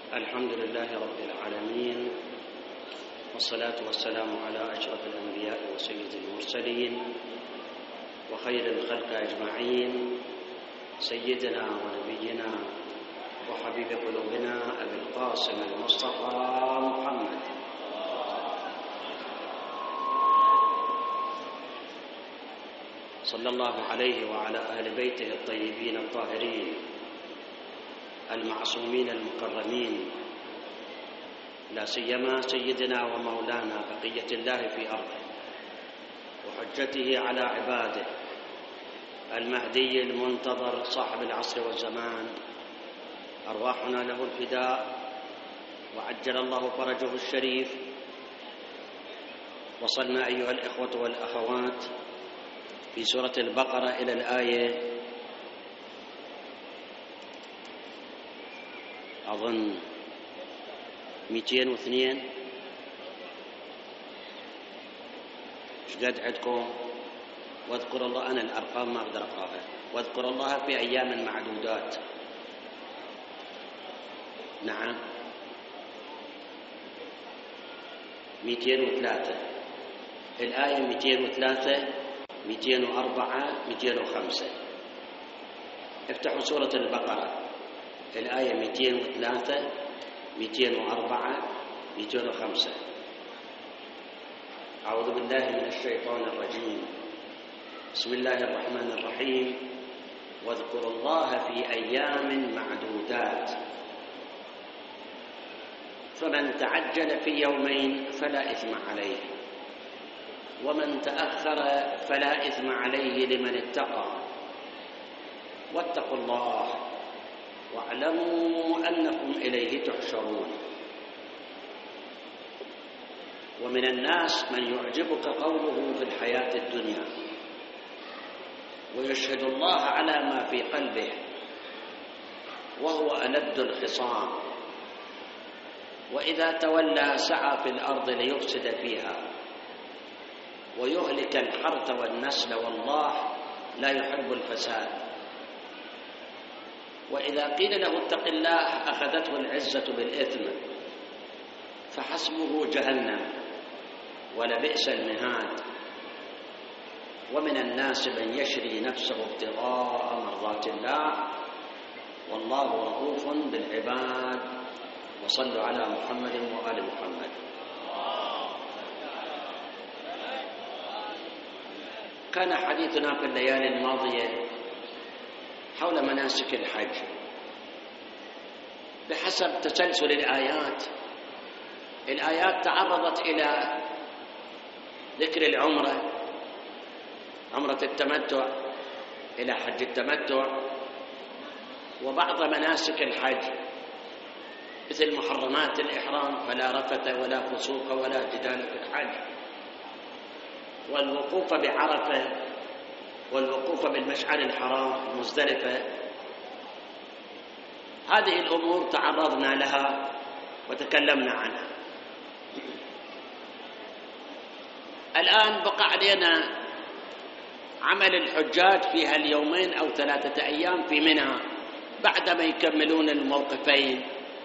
الحمد لله رب العالمين، والصلاة والسلام على أشرف الأنبياء وسيد المرسلين وخير الخلق أجمعين، سيدنا ونبينا وحبيب قلوبنا أبي القاسم المصطفى محمد صلى الله عليه وعلى أهل بيته الطيبين الطاهرين المعصومين المكرمين، لا سيما سيدنا ومولانا بقية الله في أرضه وحجته على عباده المهدي المنتظر صاحب العصر والزمان، أرواحنا له الفداء وعجل الله فرجه الشريف. وصلنا أيها الإخوة والأخوات في سورة البقرة إلى الآية أظن 202. ايش قد عندكم؟ واذكر الله، أنا الأرقام ما أقدر أقراها. واذكر الله في أيام معدودات. نعم 203 الآية 203 204 205. افتحوا سورة البقرة الآية 203 204 205. أعوذ بالله من الشيطان الرجيم. بسم الله الرحمن الرحيم. واذكروا الله في أيام معدودات، فمن تعجل في يومين فلا إثم عليه، ومن تأخر فلا إثم عليه لمن اتقى. واتقوا الله واعلموا أنكم إليه تحشرون. ومن الناس من يعجبك قوله في الحياة الدنيا ويشهد الله على ما في قلبه وهو ألد الخصام، وإذا تولى سعى في الأرض ليفسد فيها ويهلك الحرث والنسل، والله لا يحب الفساد. وإذا قيل له اتق الله أخذته العزة بالإثم، فحسبه جهنم ولبئس المهاد. ومن الناس من يشري نفسه ابتغاء مرضات الله، والله رؤوف بالعباد. وصلوا على محمد وآل محمد. كان حديثنا في الليالي الماضية حول مناسك الحج بحسب تسلسل الآيات تعرضت إلى ذكر العمرة، عمرة التمتع، إلى حج التمتع، وبعض مناسك الحج مثل محرمات الإحرام، فلا رفث ولا فسوق ولا جدال في الحج، والوقوف بعرفة، والوقوف بالمشعر الحرام مزدلفة. هذه الأمور تعرضنا لها وتكلمنا عنها. الآن بقى علينا عمل الحجاج في هاليومين أو 3 أيام في منى بعدما يكملون الموقفين.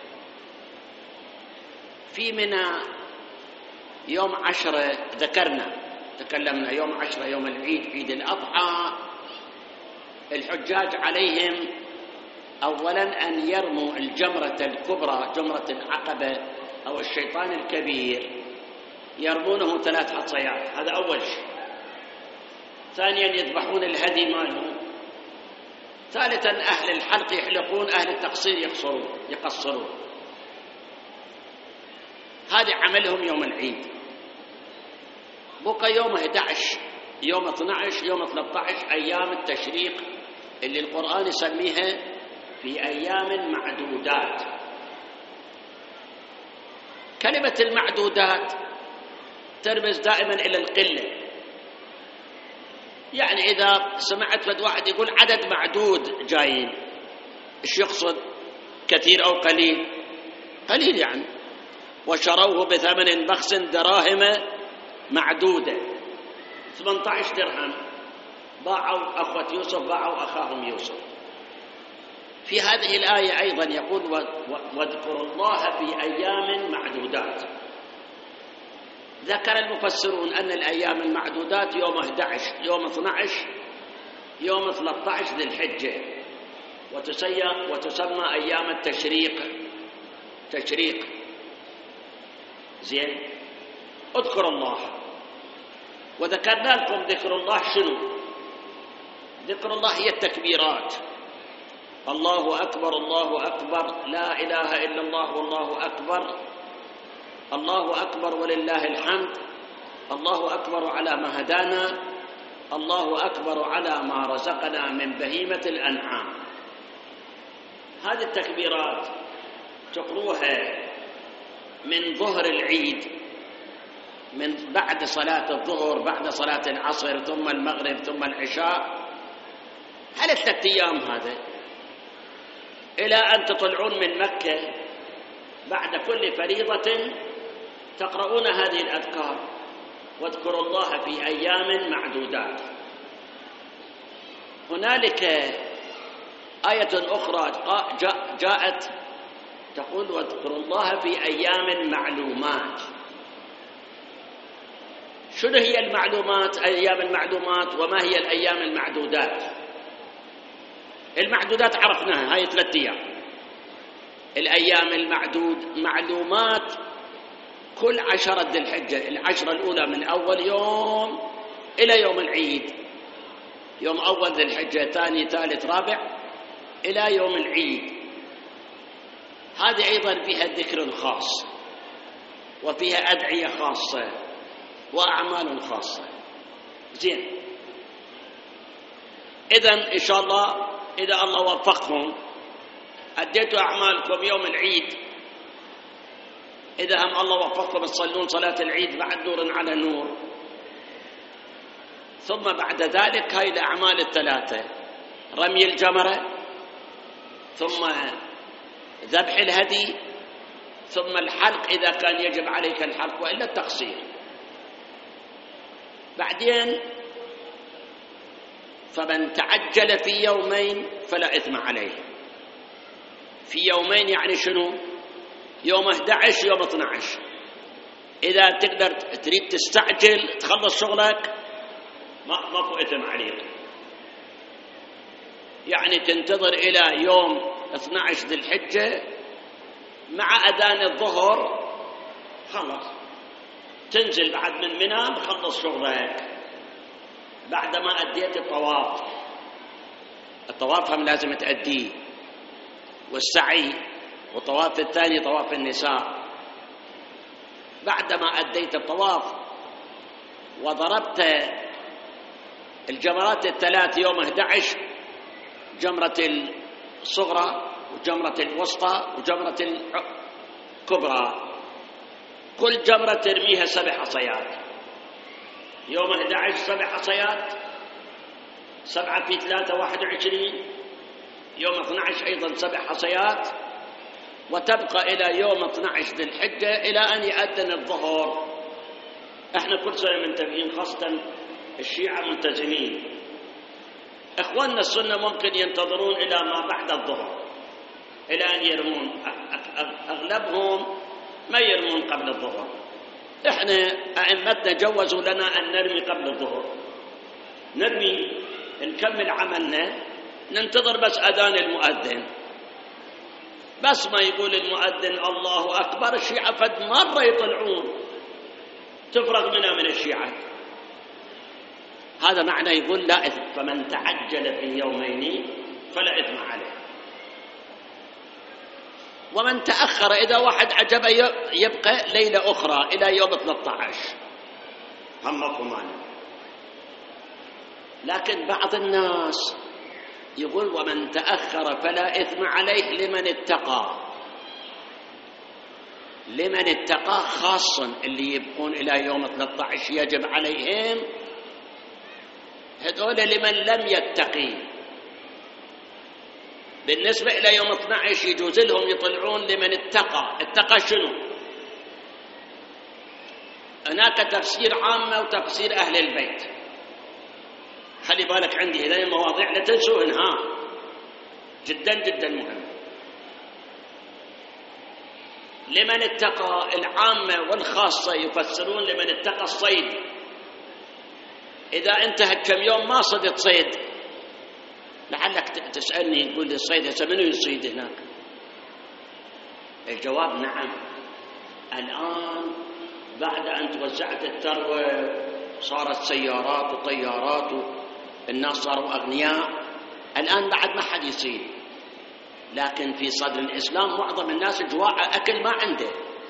في منى يوم 10 تكلمنا يوم 10 يوم العيد، عيد الأضحى، الحجاج عليهم أولا أن يرموا الجمرة الكبرى، جمرة العقبة أو الشيطان الكبير، يرمونه 3 حصيات، هذا أول شيء. ثانيا يذبحون الهدي مالهم. ثالثا أهل الحلق يحلقون، أهل التقصير يقصرون. هذا عملهم يوم العيد. بقى يوم 11 يوم 12 يوم 13 أيام التشريق اللي القرآن يسميها في أيام معدودات. كلمة المعدودات ترمز دائما إلى القلة. يعني إذا سمعت فد واحد يقول عدد معدود جايين، إيش يقصد؟ كثير أو قليل؟ قليل يعني. وشروه بثمن بخس دراهم معدودة، 18 درهم باعوا أخوة يوسف، باعوا أخاهم يوسف. في هذه الآية أيضا يقول واذكروا الله في أيام معدودات. ذكر المفسرون أن الأيام المعدودات يوم 11 يوم 12 يوم 13 ذي الحجة، وتسمى أيام تشريق. زين، اذكروا الله. وذكرنا لكم ذكر الله شنو؟ ذكر الله هي التكبيرات، الله أكبر الله أكبر، لا إله إلا الله والله أكبر، الله أكبر ولله الحمد، الله أكبر على ما هدانا، الله أكبر على ما رزقنا من بهيمة الأنعام. هذه التكبيرات تقروها من ظهر العيد، من بعد صلاة الظهر، بعد صلاة العصر، ثم المغرب، ثم العشاء. هل الثلاث أيام هذا إلى أن تطلعون من مكة بعد كل فريضة تقرؤون هذه الأذكار، واذكروا الله في أيام معدودات. هنالك آية أخرى جاءت تقول واذكروا الله في أيام معلومات. شنو هي المعلومات؟ أيام المعلومات. وما هي الأيام المعدودات؟ المعدودات عرفناها، هاي 3 أيام. الأيام معلومات كل 10 ذي الحجة، 10 الأولى من أول يوم إلى يوم العيد، يوم أول ذي الحجة، ثاني، ثالث، رابع، إلى يوم العيد. هذه أيضا فيها ذكر خاص، وفيها أدعية خاصة، وأعمال خاصة. زين، إذن إن شاء الله إذا الله وفقكم أديتوا أعمالكم يوم العيد، إذا هم الله وفقكم تصلون صلاة العيد بعد نور على نور، ثم بعد ذلك هاي الأعمال الثلاثة: رمي الجمرة، ثم ذبح الهدي، ثم الحلق إذا كان يجب عليك الحلق، وإلا التقصير. بعدين فمن تعجل في يومين فلا إثم عليه. في يومين يعني شنو؟ يوم 11 يوم 12. إذا تقدر تريد تستعجل تخلص شغلك ماكو إثم عليك، يعني تنتظر إلى يوم 12 ذي الحجة مع أذان الظهر، خلص تنزل بعد من منى تخلص شغلك بعدما أديت الطواف. الطواف هم لازم تأديه، والسعي، والطواف الثاني طواف النساء. بعدما أديت الطواف وضربت الجمرات الثلاث يوم 11، جمرة الصغرى وجمرة الوسطى وجمرة الكبرى، كل جمرة ترميها 7 حصيات. يوم 11 7 حصيات، 7 في 3 21. يوم 12 أيضا 7 حصيات، وتبقى إلى يوم 12 ذي الحجة إلى أن يأذن الظهر. احنا كل سنة منتبهين، خاصة الشيعة ملتزمين. إخواننا السنة ممكن ينتظرون إلى ما بعد الظهر إلى أن يرمون، أغلبهم ما يرمون قبل الظهر. احنا أئمتنا جوزوا لنا أن نرمي قبل الظهر، نرمي نكمل عملنا، ننتظر بس أذان المؤذن. بس ما يقول المؤذن الله أكبر، الشيعة فد مرة يطلعون تفرغ منها من الشيعة. هذا معنى يقول لا إثم، فمن تعجل في يومين فلا إثم عليه. ومن تأخر، إذا واحد عجبه يبقى ليلة أخرى إلى يوم 13 همكم معنا. لكن بعض الناس يقول ومن تأخر فلا إثم عليه لمن اتقى. لمن اتقى خاصة اللي يبقون إلى يوم 13 يجب عليهم، هذول لمن لم يتقي. بالنسبة إلى يوم 12 يجوز لهم يطلعون لمن اتقى. اتقى شنو؟ هناك تفسير عامة وتفسير أهل البيت. خلي بالك عندي إذا المواضيع لا تنسوهن. جدا جدا مهم. لمن اتقى، العامة والخاصة يفسرون لمن اتقى الصيد. إذا أنت هالكم يوم ما صدت صيد، لعلك تسألني تقول لي الصيد هسه منو يصيد هناك؟ الجواب نعم. الآن بعد أن توزعت الثروة صارت سيارات وطيارات والناس صاروا أغنياء، الآن بعد ما حد يصيد. لكن في صدر الإسلام معظم الناس جواع أكل ما عنده،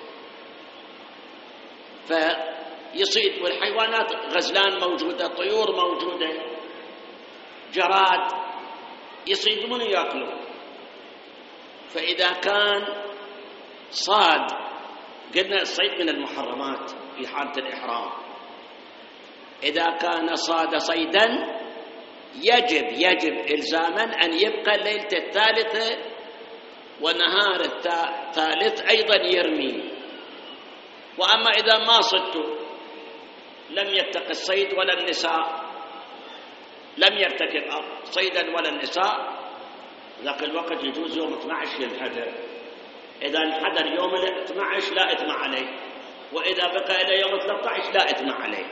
فيصيد. والحيوانات غزلان موجودة، طيور موجودة، جراد، يصيدون ويأكلون. فإذا كان صاد، قلنا الصيد من المحرمات في حالة الإحرام، إذا كان صاد صيدا يجب إلزاما أن يبقى الليلة الثالثة ونهار الثالث أيضا يرمي. وأما إذا ما صدت لم يتق الصيد ولا النساء، لم يرتكب صيدا ولا النساء، ذاك الوقت يجوز يوم 12 ينحدر. إذا انحدر يوم 12 لا إثم عليه، وإذا بقى إلى يوم 13 لا إثم عليه.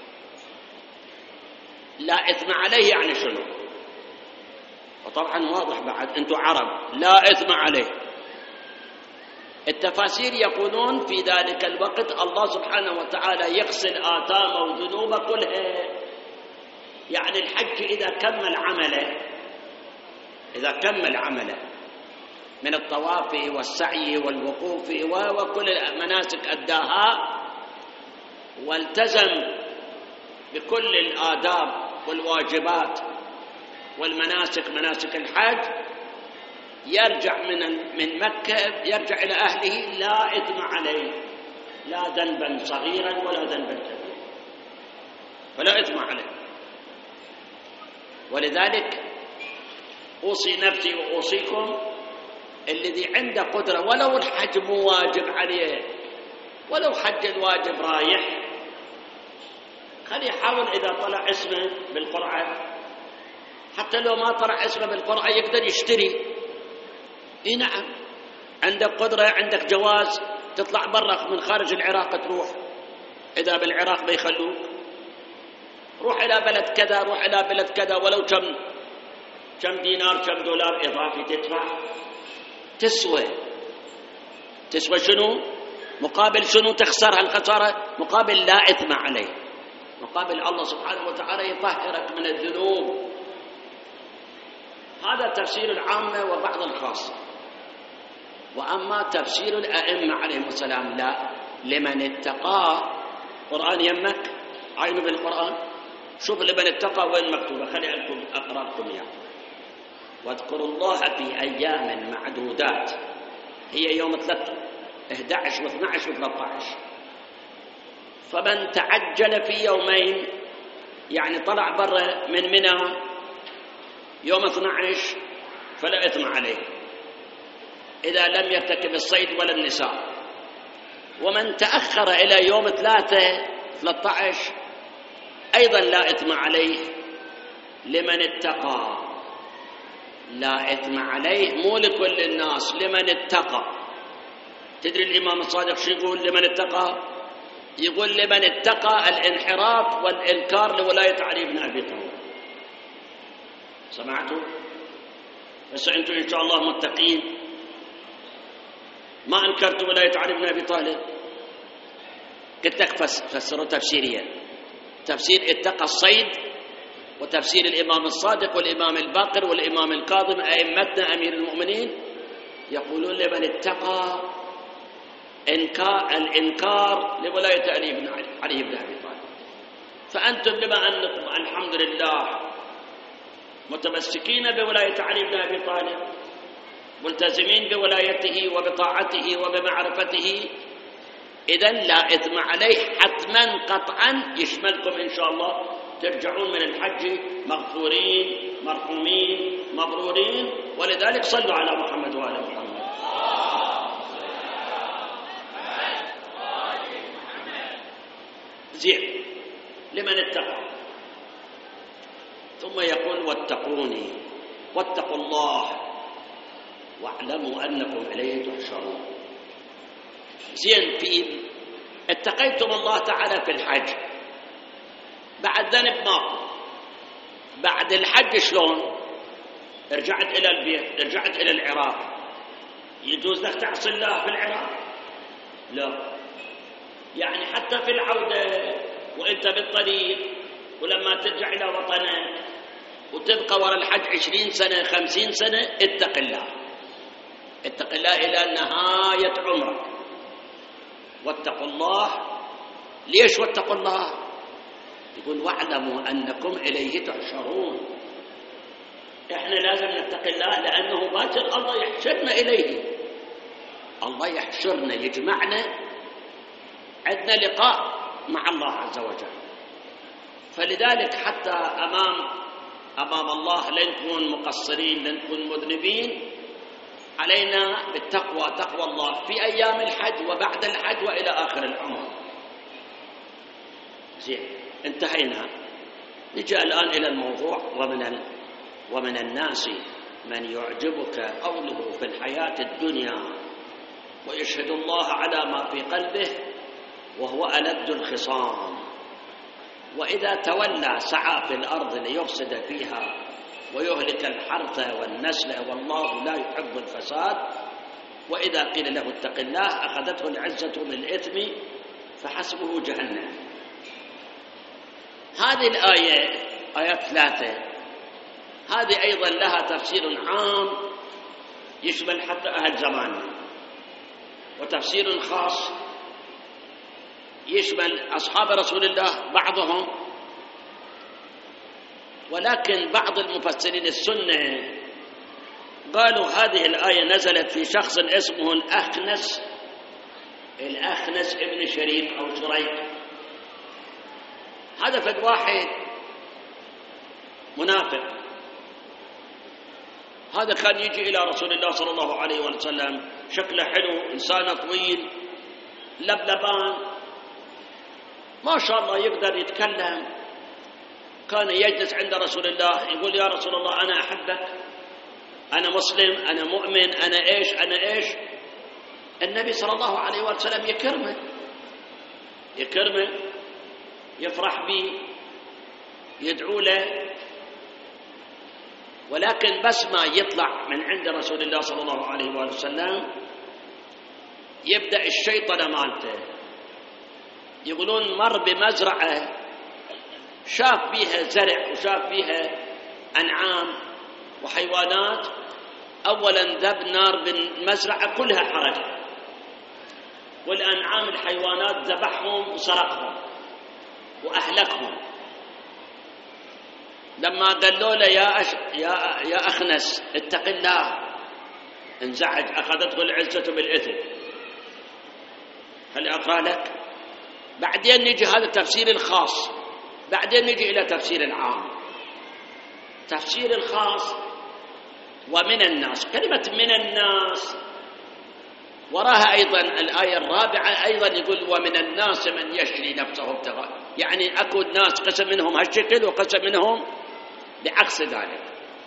لا إثم عليه يعني شنو؟ وطبعا واضح بعد، أنتم عرب، لا إثم عليه. التفاسير يقولون في ذلك الوقت الله سبحانه وتعالى يغسل آثامه وذنوبه كلها. يعني الحج إذا كمل عمله من الطواف والسعي والوقوف وكل المناسك أداها، والتزم بكل الآداب والواجبات والمناسك، مناسك الحج، يرجع من مكة، يرجع إلى أهله لا إثم عليه، لا ذنبا صغيرا ولا ذنبا كبيرا، فلا إثم عليه. ولذلك أوصي نفسي وأوصيكم الذي عنده قدرة، ولو الحج مو واجب عليه، ولو حج الواجب رايح، خلي يحاول إذا طلع اسمه بالقرعة، حتى لو ما طلع اسمه بالقرعة يقدر يشتري. اي نعم، عندك قدرة، عندك جواز تطلع برا من خارج العراق تروح، إذا بالعراق بيخلوك روح إلى بلد كذا، روح إلى بلد كذا، ولو كم دينار كم دولار إضافي تدفع، تسوى شنو؟ مقابل شنو تخسر هالخسارة؟ مقابل لا إثم عليه، مقابل الله سبحانه وتعالى يطهرك من الذنوب. هذا تفسير العامة وبعض الخاصة. وأما تفسير الأئمة عليهم السلام لا، لمن اتقى. قرآن يمك، عينوا بالقرآن، شوف لمن اتقى وين مكتوبة، خلي أقرأ لكم إياه. واذكروا الله في أيام معدودات، هي يوم 11 و12 و13. فمن تعجل في يومين، يعني طلع برا من منى يوم 12 فلا إثم عليه إذا لم يرتكب الصيد ولا النساء. ومن تأخر إلى يوم 13 أيضا لا إثم عليه لمن اتقى. لا إثم عليه مو لكل الناس، لمن اتقى. تدري الإمام الصادق شو يقول لمن اتقى؟ يقول لمن اتقى الانحراف والإنكار لولاية علي بن أبي طالب. سمعتوا؟ بس أنتم إن شاء الله متقين، ما أنكرتوا ولاية علي بن أبي طالب. قلت لك فسروا تفسيريا، تفسير اتقى الصيد، وتفسير الإمام الصادق والإمام الباقر والإمام الكاظم أئمتنا أمير المؤمنين يقولون لمن اتقى الإنكار لولاية علي بن أبي طالب. فأنتم لما أنكم الحمد لله متمسكين بولاية علي بن أبي طالب، ملتزمين بولايته وبطاعته وبمعرفته، إذن لا إثم عليه حتما قطعا، يشملكم إن شاء الله، ترجعون من الحج مغفورين مرحومين مبرورين. ولذلك صلوا على محمد وآل محمد. زين، لمن اتقى. ثم يقول واتقوني، واتقوا الله واعلموا أنكم إليه تحشرون. زين، في اتقيتم الله تعالى في الحج، بعد ذنب ماكو، بعد الحج شلون؟ رجعت إلى البيت، رجعت إلى العراق، يجوز لك تعصي الله في العراق؟ لا. يعني حتى في العودة وإنت بالطريق ولما ترجع إلى وطنك وتبقى وراء الحج 20 سنة 50 سنة، اتق الله، اتق الله إلى نهاية عمرك. واتقوا الله. ليش واتقوا الله؟ يقول واعلموا أنكم إليه تحشرون. إحنا لازم نتقي الله لأنه باكر الله يحشرنا إليه، الله يحشرنا يجمعنا، عندنا لقاء مع الله عز وجل. فلذلك حتى أمام الله لن نكون مقصرين، لن نكون مذنبين، علينا بالتقوى، تقوى الله في أيام الحج وبعد الحج وإلى آخر العمر. زين، انتهينا. نجي الآن إلى الموضوع. ومن الناس من يعجبك قوله في الحياة الدنيا ويشهد الله على ما في قلبه وهو ألد الخصام، وإذا تولى سعى في الأرض ليفسد فيها ويهلك الحرث والنسل والله لا يحب الفساد، وإذا قيل له اتق الله أخذته العزة بالإثم فحسبه جهنم. هذه الآية، آية 3، هذه أيضا لها تفسير عام يشمل حتى أهل زماننا، وتفسير خاص يشمل أصحاب رسول الله بعضهم. ولكن بعض المفسرين السنة قالوا هذه الآية نزلت في شخص اسمه الأخنس ابن شريك أو شريك. هذا فد واحد منافق، هذا كان يجي إلى رسول الله صلى الله عليه وسلم، شكله حلو، إنسان طويل لبلبان ما شاء الله، يقدر يتكلم. كان يجلس عند رسول الله يقول يا رسول الله أنا أحبك، أنا مسلم، أنا مؤمن، أنا إيش. النبي صلى الله عليه وسلم يكرمه، يفرح به، يدعو له. ولكن بس ما يطلع من عند رسول الله صلى الله عليه وسلم يبدأ الشيطنة مالته. يقولون مر بمزرعة شاف فيها زرع وشاف فيها أنعام وحيوانات، أولا ذب نار بالمزرعة كلها حرقت، والأنعام الحيوانات ذبحهم وسرقهم وأهلكهم. لما قالوا له يا أخنس اتق الله، انزعج، أخذته العزة بالإثم. هل أقرأ لك؟ بعدين نجي هذا التفسير الخاص، بعدين نجي إلى تفسير العام. تفسير الخاص ومن الناس، كلمة من الناس وراها أيضا الآية الرابعة أيضا يقول ومن الناس من يشري نفسه ابتغاء، يعني أكو الناس قسم منهم هالشكل وقسم منهم بعكس ذلك.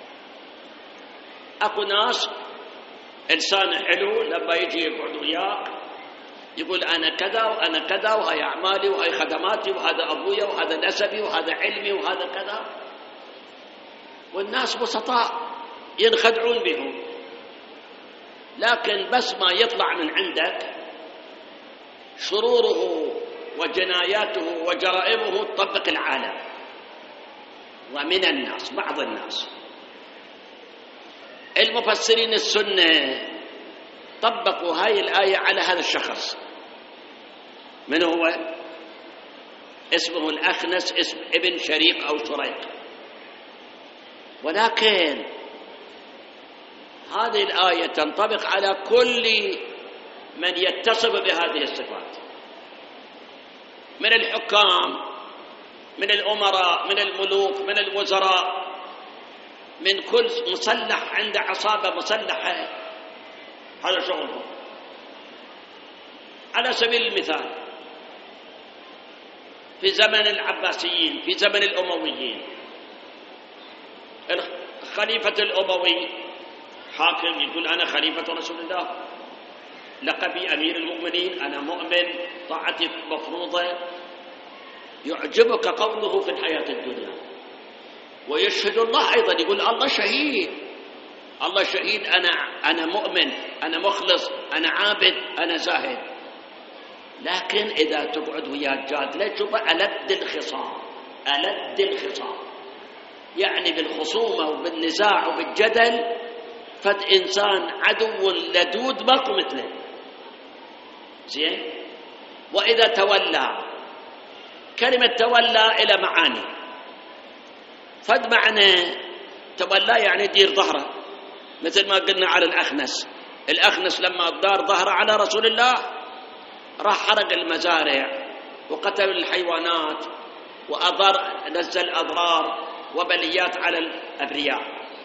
أكو ناس إنسان حلو لما يجي يقعد وياك يقول أنا كذا وأنا كذا وهي أعمالي وهي خدماتي وهذا أبويا وهذا نسبي وهذا علمي وهذا كذا، والناس بسطاء ينخدعون بهم. لكن بس ما يطلع من عندك شروره وجناياته وجرائمه تطبق العالم. ومن الناس، بعض الناس المفسرين السنة طبقوا هاي الآية على هذا الشخص. من هو؟ اسمه الأخنس ابن شريك أو شريك. ولكن هذه الآية تنطبق على كل من يتصف بهذه الصفات، من الحكام، من الأمراء، من الملوك، من الوزراء، من كل مسلح عنده عصابة مسلحة، هذا شغلهم. على سبيل المثال في زمن العباسيين، في زمن الأمويين، الخليفة الأموي حاكم يقول أنا خليفة رسول الله، لقبي أمير المؤمنين، أنا مؤمن، طاعتي مفروضة، يعجبك قوله في الحياة الدنيا. ويشهد الله أيضا، يقول الله شهيد، الله شهيد، أنا مؤمن، أنا مخلص، أنا عابد، أنا زاهد. لكن إذا تقعد ويا جادله شوف ألد الخصام، ألد الخصام، يعني بالخصومة وبالنزاع وبالجدل فد إنسان عدو لدود ماكو مثله. زين. وإذا تولى، كلمة تولى إلى معاني. فد معنى تولى يعني يدير ظهره، مثل ما قلنا على الأخنس. الأخنس لما دار ظهره على رسول الله راح حرق المزارع وقتل الحيوانات نزل أضرار وبليات على الأبرياء.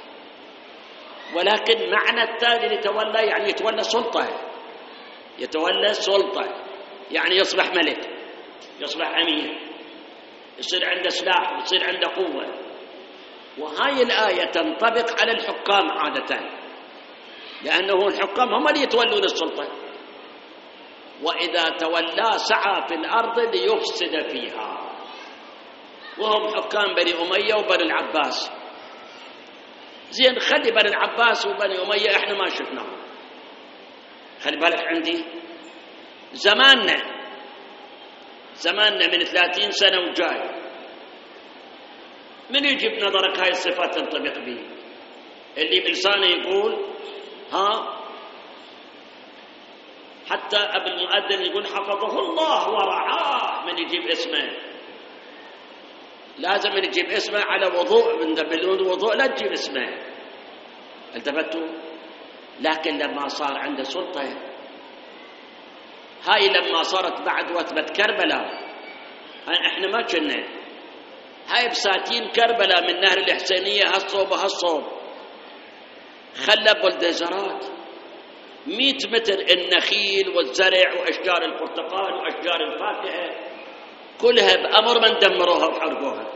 ولكن معنى الثاني لتولى يعني يتولى سلطة، يتولى سلطة يعني يصبح ملك، يصبح أمير، يصير عنده سلاح ويصير عنده قوة. وهاي الآية تنطبق على الحكام عادة، لأنه الحكام هم اللي يتولون السلطة. وإذا تولى سعى في الأرض ليفسد فيها، وهم حكام بني أمية وبني العباس. زين، خلي بني العباس وبني أمية احنا ما شفناهم، خلي بالك عندي زماننا من 30 سنة وجاي، من يجيب نظرك هاي الصفات تنطبق به؟ اللي بلسانه يقول حتى أبو المؤذن يقول حفظه الله ورعاه، من يجيب اسمه لازم يجيب اسمه على وضوء، من بدون وضوء لا تجيب اسمه. التفتوا؟ لكن لما صار عنده سلطة، هاي لما صارت بعد وثبة كربلاء، احنا ما كنا هاي بساتين كربلاء من نهر الحسينية هالصوب وهالصوب، خلى بلدزرات 100 متر النخيل والزرع وأشجار البرتقال وأشجار الفاكهة كلها بأمر من دمروها وحرقوها.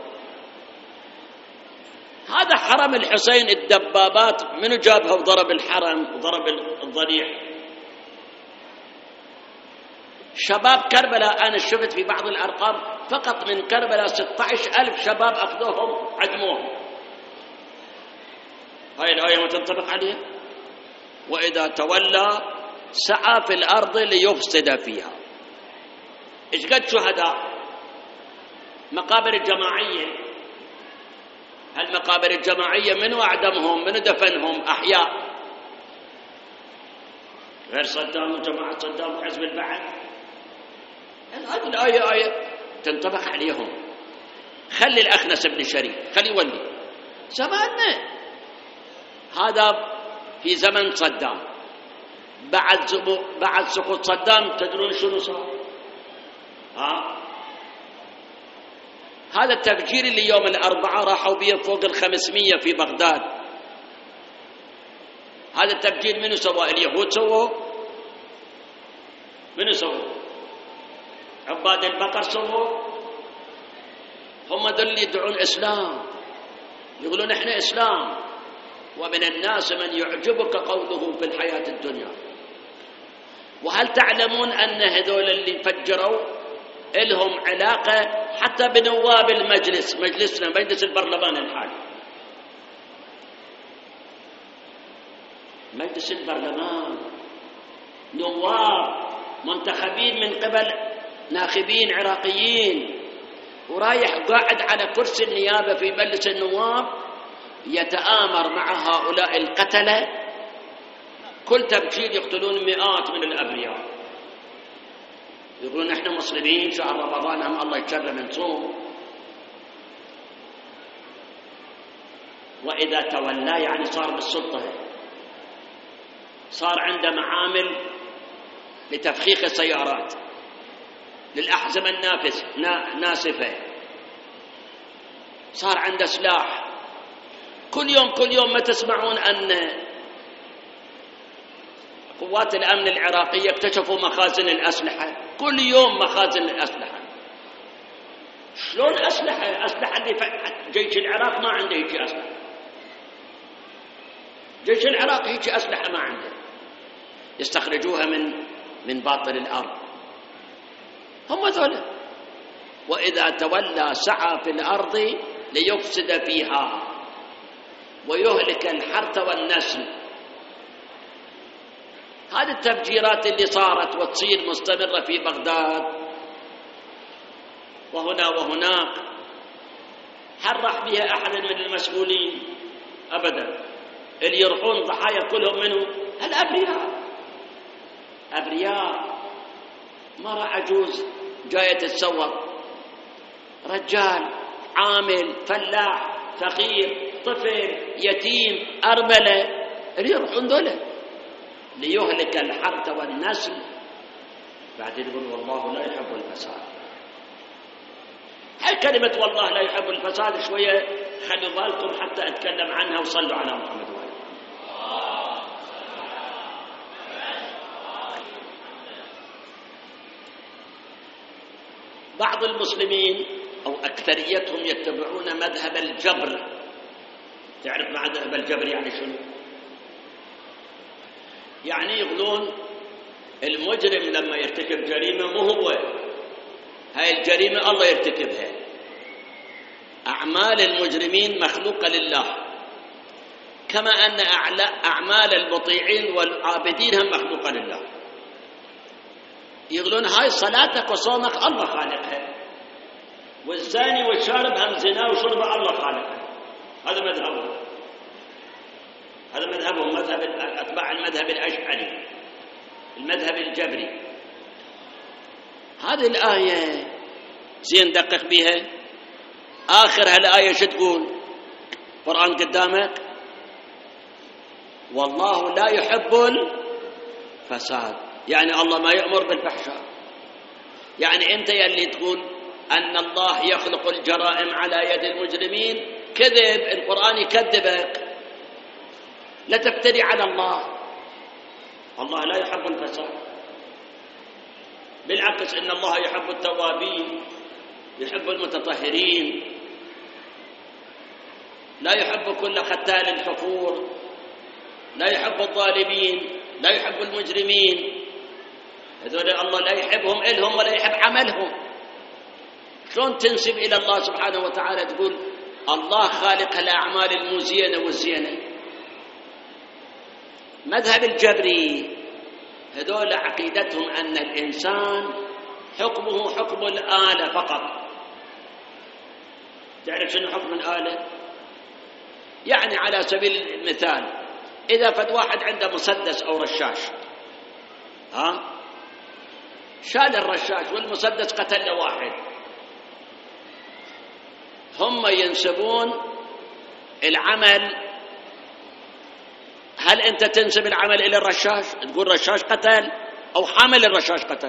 هذا حرم الحسين، الدبابات منو جابها وضرب الحرم وضرب الضريح؟ شباب كربلاء. أنا شفت في بعض الأرقام فقط من كربلاء 16,000 شباب أخذوهم عدموهم. هاي الآية ما تنطبق عليها؟ وإذا تولى سعى في الأرض ليفسد فيها. إيش قد شهداء مقابر الجماعية، هالمقابر الجماعية منو أعدمهم؟ منو دفنهم أحياء؟ غير صدام وجماعة صدام وحزب البعث. هذه الآية آية تنطبق عليهم. خلي الأخنس بن شريف، خلي يولي زماننا هذا في زمن صدام. بعد سقوط صدام تدرون شنو صار؟ هذا التفجير اللي يوم الأربعاء راحوا به فوق 500 في بغداد، هذا التفجير منو سواه؟ اليهود سووه؟ منو سووه؟ عباد البقر سووه؟ هم دول اللي يدعون الإسلام، يقولون احنا إسلام. ومن الناس من يعجبك قوله في الحياة الدنيا. وهل تعلمون أن هذول اللي فجروا لهم علاقة حتى بنواب المجلس، مجلسنا مجلس البرلمان الحالي، مجلس البرلمان نواب منتخبين من قبل ناخبين عراقيين، ورايح قاعد على كرسي النيابة في مجلس النواب يتآمر مع هؤلاء القتلة، كل تفجير يقتلون مئات من الأبرياء. يقولون احنا مسلمين، شهر رمضان هم الله يكرم نصوم. وإذا تولى يعني صار بالسلطة، صار عنده معامل لتفخيخ السيارات، للأحزمة الناسفة، صار عنده سلاح. كل يوم ما تسمعون أن قوات الأمن العراقية اكتشفوا مخازن الأسلحة؟ كل يوم مخازن الأسلحة. شلون أسلحة اللي جيش العراق ما عنده هيك أسلحة؟ جيش العراق هيك أسلحة ما عنده، يستخرجوها من باطن الأرض. هم ذولا. وإذا تولى سعى في الأرض ليفسد فيها ويهلك الحرث والنسل. هذه التفجيرات اللي صارت وتصير مستمرة في بغداد وهنا وهناك، حرح بها أحد من المسؤولين أبدا. اللي يروحون ضحايا كلهم منه الأبرياء، أبرياء. مرة عجوز جاية تتصور، رجال عامل فلاح فقير طفل يتيم أرملة، اللي يروحون دولة ليهلك الحرث والنسل. بعدين يقول والله لا يحب الفساد. هاي كلمة والله لا يحب الفساد شوية خلوا بالكم حتى أتكلم عنها، وصلوا على محمد وآله. بعض المسلمين أو أكثريتهم يتبعون مذهب الجبر. تعرف مذهب الجبر يعني شنو؟ يعني يقولون المجرم لما يرتكب جريمة مو هو، هاي الجريمة الله يرتكبها. أعمال المجرمين مخلوقة لله، كما أن أعمال المطيعين والعابدين هم مخلوقة لله. يقولون هاي صلاتك وصومك الله خالقها، والزاني والشارب هم زنا وشربه الله خالقها. هذا مذهبهم، هذا مذهبهم، مذهب أتباع المذهب الأشعري، المذهب الجبري. هذه الآية زين دقق بها، آخر هالآية شو تقول؟ قرآن قدامك، والله لا يحب الفساد، يعني الله ما يأمر بالفحشاء. يعني أنت يلي تقول أن الله يخلق الجرائم على يد المجرمين كذب، القرآن يكذبك، لا تفتري على الله. الله لا يحب الفساد، بالعكس إن الله يحب التوابين، يحب المتطهرين، لا يحب كل ختال فخور، لا يحب الظالمين، لا يحب المجرمين. هذول الله لا يحبهم إلهم ولا يحب عملهم. شلون تنسب إلى الله سبحانه وتعالى تقول الله خالق الأعمال المزينة والزينة؟ مذهب الجبري هذول عقيدتهم أن الإنسان حكمه حكم الآلة فقط. تعرف شنو حكم الآلة؟ يعني على سبيل المثال إذا فد واحد عنده مسدس أو رشاش، شال الرشاش والمسدس قتل واحد، هم ينسبون العمل. هل أنت تنسب العمل إلى الرشاش تقول رشاش قتل أو حامل الرشاش قتل؟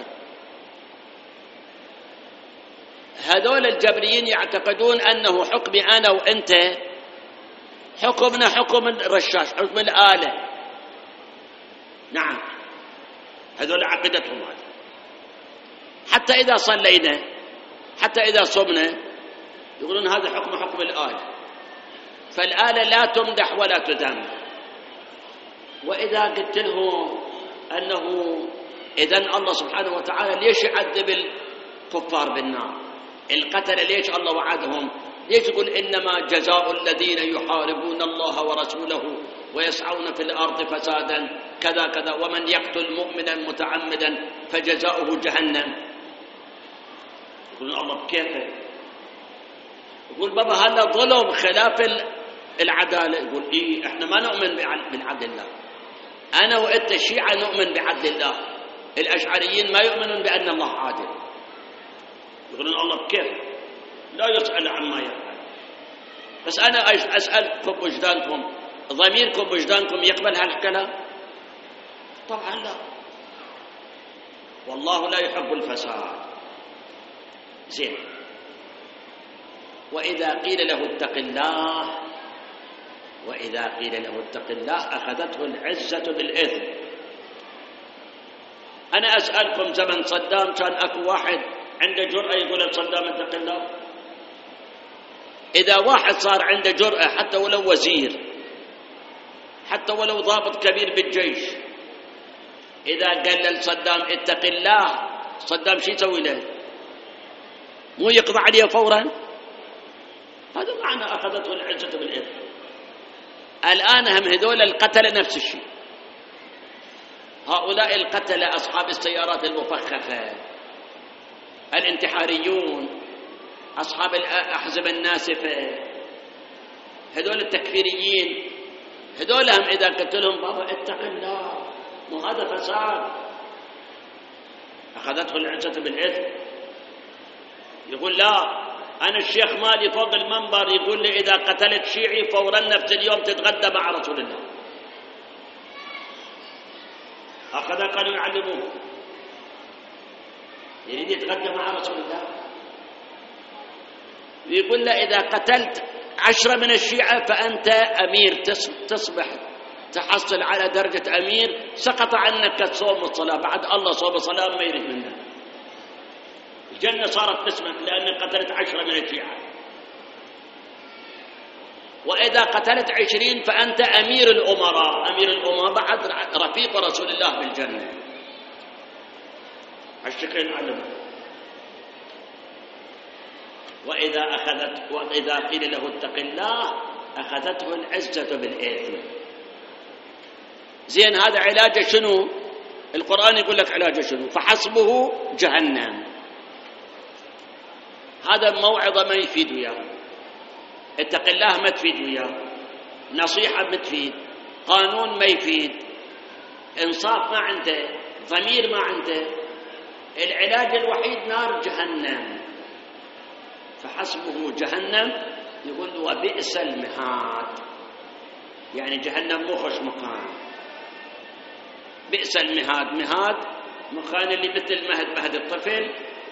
هذول الجبريين يعتقدون أنه حكمي أنا وأنت حكمنا حكم الرشاش، حكم الآلة. نعم، هذول عقيدتهم هذا. حتى إذا صلينا، حتى إذا صمنا، يقولون هذا حكم الآلة، فالآلة لا تمدح ولا تذم. وإذا قلت له أنه إذن الله سبحانه وتعالى ليش يعذب الكفار بالنار؟ القتل ليش الله وعدهم؟ ليش يقول إنما جزاء الذين يحاربون الله ورسوله ويسعون في الأرض فسادا كذا كذا ومن يقتل مؤمنا متعمدا فجزاؤه جهنم؟ يقول الله بكيفه؟ يقول بابا هذا ظلم خلاف العدالة. يقول إيه إحنا ما نؤمن بالعدل الله، أنا وأنت الشيعة نؤمن بعدل الله، الأشعريين ما يؤمنون بأن الله عادل. يقولون الله بكيف لا يسأل عما يفعل. بس أنا أسألكم وجدانكم، ضميركم وجدانكم يقبل هالكلام؟ طبعا لا. والله لا يحب الفساد. زين، وإذا قيل له اتق الله، وإذا قيل له اتق الله أخذته العزة بالإثم. أنا أسألكم زمن صدام كان أكو واحد عنده جرأة يقول لصدام اتق الله؟ إذا واحد صار عنده جرأة حتى ولو وزير حتى ولو ضابط كبير بالجيش، إذا قال لصدام اتق الله، صدام شو يسوي له؟ مو يقضى عليه فورا؟ هذا معنى أخذته العزة بالإثم. الآن هم هذول القتلة نفس الشيء، هؤلاء القتلة أصحاب السيارات المفخخة، الانتحاريون، أصحاب الأحزمة الناسفة، هذول التكفيريين، هذول هم إذا قلت لهم بابا اتق الله مو هذا فساد، أخذته العزة بالإثم. يقول لا، أنا الشيخ مالي فوق المنبر يقول لي إذا قتلت شيعي فورا نفس اليوم تتغدى مع رسول الله. هكذا كانوا يعلموه، يريد يتغدى مع رسول الله. ويقول له إذا قتلت 10 من الشيعة فأنت أمير، تصبح تحصل على درجة أمير، سقط عنك الصوم والصلاة، بعد الله صوم وصلاة ما يريد منه، الجنة صارت باسمك لأنك قتلت 10 من الشيعة. وإذا قتلت 20 فأنت أمير الأمراء، أمير الأمراء بعد رفيق رسول الله بالجنة. الشكل علم. وإذا قيل له اتق الله أخذته العزة بالإثم. زين، هذا علاجه شنو؟ القرآن يقول لك علاجه شنو؟ فحسبه جهنم. هذا موعظة ما يفيد وياه، اتق الله ما تفيد وياه، نصيحة ما تفيد، قانون ما يفيد، إنصاف ما عنده، ضمير ما عنده، العلاج الوحيد نار جهنم. فحسبه جهنم، يقول وبئس المهاد، يعني جهنم مو خوش مكان، بئس المهاد. مهاد مكان اللي مثل مهد الطفل،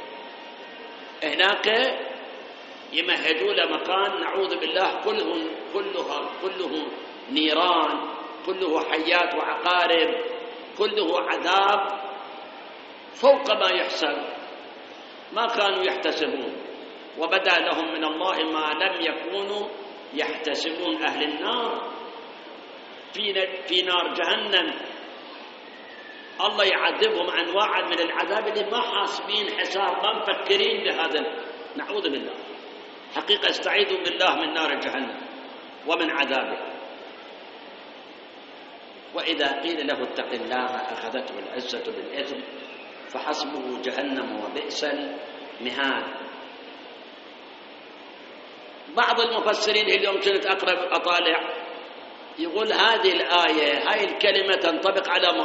هناك يمهدوا له مكان نعوذ بالله كله نيران، كله حيات وعقارب، كله عذاب فوق ما يحسب، ما كانوا يحتسبون، وبدا لهم من الله ما لم يكونوا يحتسبون. أهل النار في نار جهنم الله يعذبهم أنواعا من العذاب اللي ما حاسبين حساب، ما مفكرين بهذا، نعوذ بالله. حقيقة استعيذوا بالله من نار جهنم ومن عذابه. وإذا قيل له اتق الله أخذته العزة بالإثم فحسبه جهنم وبئس المهاد. بعض المفسرين اليوم كنت أطالع يقول هذه الآية، هاي الكلمة تنطبق على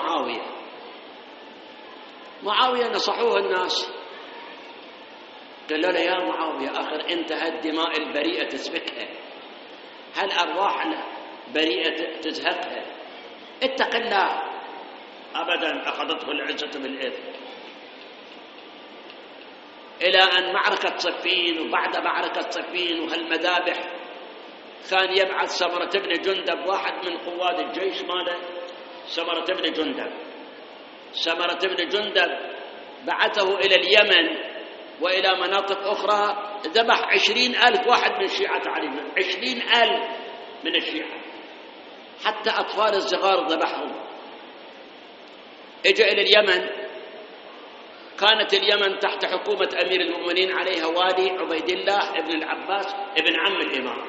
معاوية نصحوه الناس، قالوا له يا معاوية آخر انتهت الدماء البريئة تسفكها، هل أرواح بريئة تزهقها، اتق الله. أبدا، أخذته العزة بالإثم. إلى أن معركة صفين، وبعد معركة صفين وهالمذابح كان يبعث سمرة بن جندب، واحد من قواد الجيش ماله، سمرة بن جندب بعثه إلى اليمن وإلى مناطق أخرى، ذبح 20,000 واحد من شيعة علي، 20,000 من الشيعة، حتى أطفال الصغار ذبحهم. إجا إلى اليمن، كانت اليمن تحت حكومة أمير المؤمنين عليها والي عبيد الله ابن العباس ابن عم الإمام.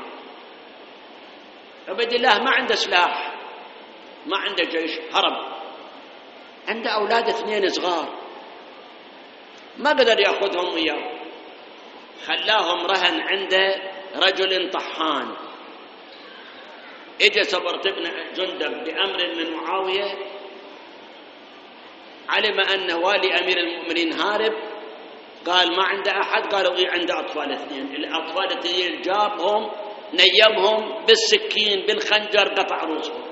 عبيد الله ما عنده سلاح، ما عنده جيش، هرب، عنده أولاد 2 صغار، ما قدر يأخذهم وياه، خلاهم رهن عند رجل طحان. إجا سمرة بن جندب بأمر من معاوية، علم أن والي أمير المؤمنين هارب، قال ما عنده أحد، قالوا إيه عنده أطفال 2. الأطفال 2 جابهم نيمهم بالسكين بالخنجر، قطع رؤوسهم.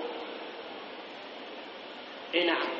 إيه نعم.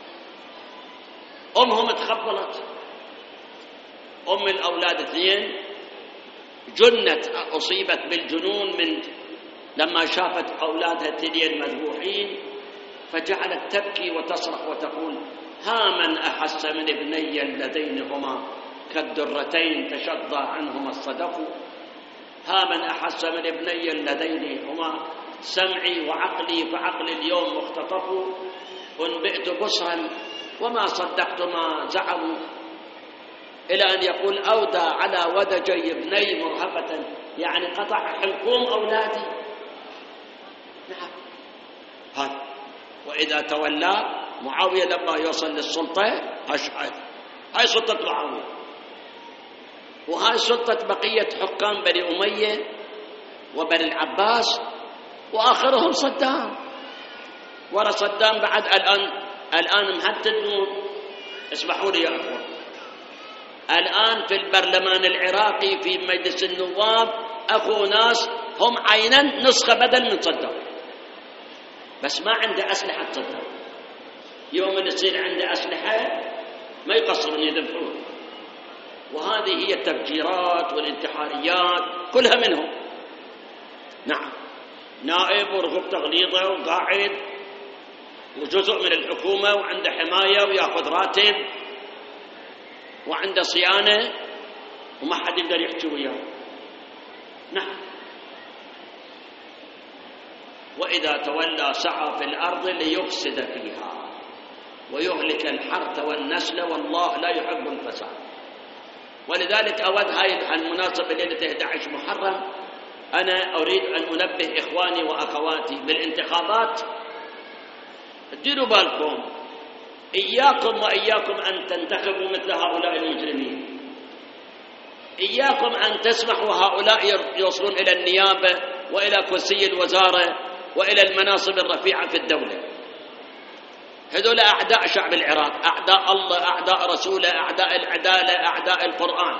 أمهم تخبلت، أم الأولاد 2 جنت، أصيبت بالجنون من لما شافت أولادها 2 مذبوحين، فجعلت تبكي وتصرخ وتقول ها من أحس من ابني اللذين هما كالدرتين تشظى عنهما الصدف، ها من أحس من ابني اللذين هما سمعي وعقلي فعقل اليوم مختطف، أنبئت بصرا وما صدقت ما زعموا، إلى أن يقول أودى على ودجي ابني مرهفة، يعني قطع حلقوم أولادي. نعم هذا. وإذا تولى معاوية لما يوصل للسلطة أشهد، هاي سلطة معاوية، وهاي سلطة بقية حكام بني أمية وبني العباس، وآخرهم صدام. ورا صدام بعد الآن مهدد. اسمحوا لي يا أخوان، الآن في البرلمان العراقي في مجلس النواب أخو ناس هم عينا نسخة بدل من صدام، بس ما عنده أسلحة صدام. يوم اللي يصير عنده أسلحة ما يقصرون يذبحون. وهذه هي التفجيرات والانتحاريات كلها منهم. نعم، نائب ورغب تغليظه وقاعد وجزء من الحكومة وعنده حماية ويأخذ راتب وعنده صيانة وما حد يقدر يحكي وياه. نعم. وإذا تولى سعى في الأرض ليفسد فيها ويهلك الحرث والنسل والله لا يحب الفساد. ولذلك أود هاي المناسبة ليلة 11 محرم أنا أريد أن أنبه إخواني وأخواتي بالانتخابات. ديروا بالكم، إياكم وإياكم أن تنتخبوا مثل هؤلاء المجرمين. إياكم أن تسمحوا هؤلاء يوصلون إلى النيابة وإلى كرسي الوزارة وإلى المناصب الرفيعة في الدولة. هذول أعداء شعب العراق، أعداء الله، أعداء رسوله، أعداء العدالة، أعداء القرآن.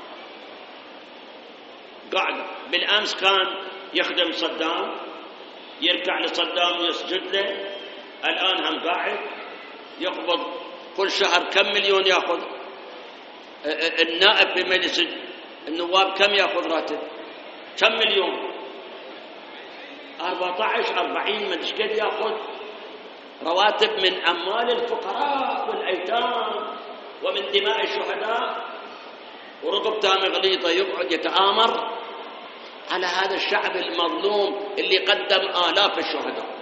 قاعد بالأمس كان يخدم صدام، يركع لصدام ويسجد له، الآن هم قاعد يقبض كل شهر كم مليون يأخذ. النائب في مجلس النواب كم يأخذ راتب؟ كم مليون؟ 14 40 مدري قد يأخذ رواتب من أموال الفقراء والأيتام ومن دماء الشهداء، ورقبته مغليظة يقعد يتآمر على هذا الشعب المظلوم اللي قدم آلاف الشهداء.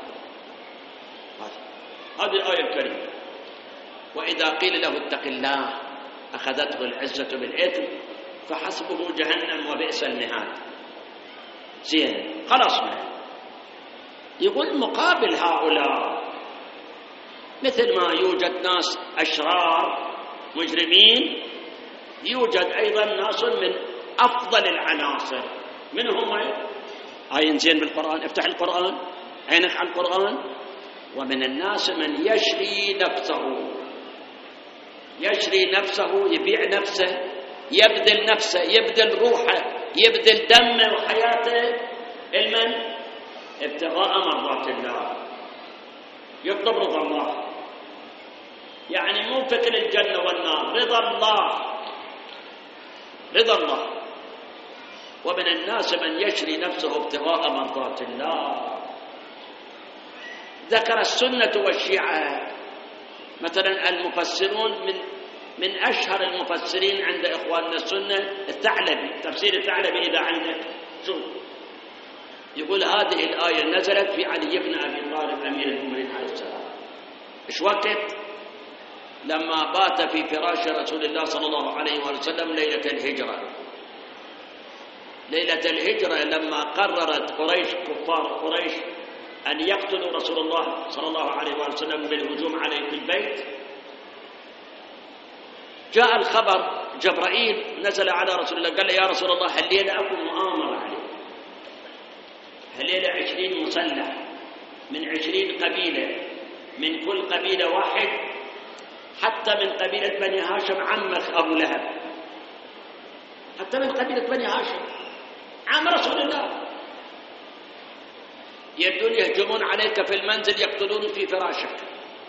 هذه الآية الكريمة. وإذا قيل له اتق الله أخذته العزة بالإثم فحسبه جهنم وبئس المهاد. زين خلاص منه. يقول مقابل هؤلاء مثل ما يوجد ناس أشرار مجرمين، يوجد أيضا ناس من أفضل العناصر. من هم؟ آيين زين بالقرآن، افتح القرآن، عينك على القرآن. ومن الناس من يشري نفسه، يشري نفسه، يبيع نفسه، يبذل نفسه، يبذل روحه، يبذل دمه وحياته المن ابتغاء مرضات الله، يطلب رضا الله. يعني مو فكر الجنة والنار، رضا الله، رضا الله. ومن الناس من يشري نفسه ابتغاء مرضات الله. ذكر السنة والشيعة مثلا المفسرون من أشهر المفسرين عند إخواننا السنة الثعلبي، تفسير الثعلبي إذا عندك شوف، يقول هذه الآية نزلت في علي بن أبي طالب أمير المؤمنين عليه السلام. إيش وقت؟ لما بات في فراش رسول الله صلى الله عليه وسلم ليلة الهجرة. ليلة الهجرة لما قررت قريش، كفار قريش، أن يقتلوا رسول الله صلى الله عليه وسلم بالهجوم عليه في البيت، جاء الخبر، جبرائيل نزل على رسول الله قال له يا رسول الله هالليلة أكو مؤامرة عليه، هالليلة 20 مسلح من 20 قبيلة، من كل قبيلة واحد، حتى من قبيلة بني هاشم عمك أبو لهب، حتى من قبيلة بني هاشم عم رسول الله، يبدون يهجمون عليك في المنزل، يقتلون في فراشك.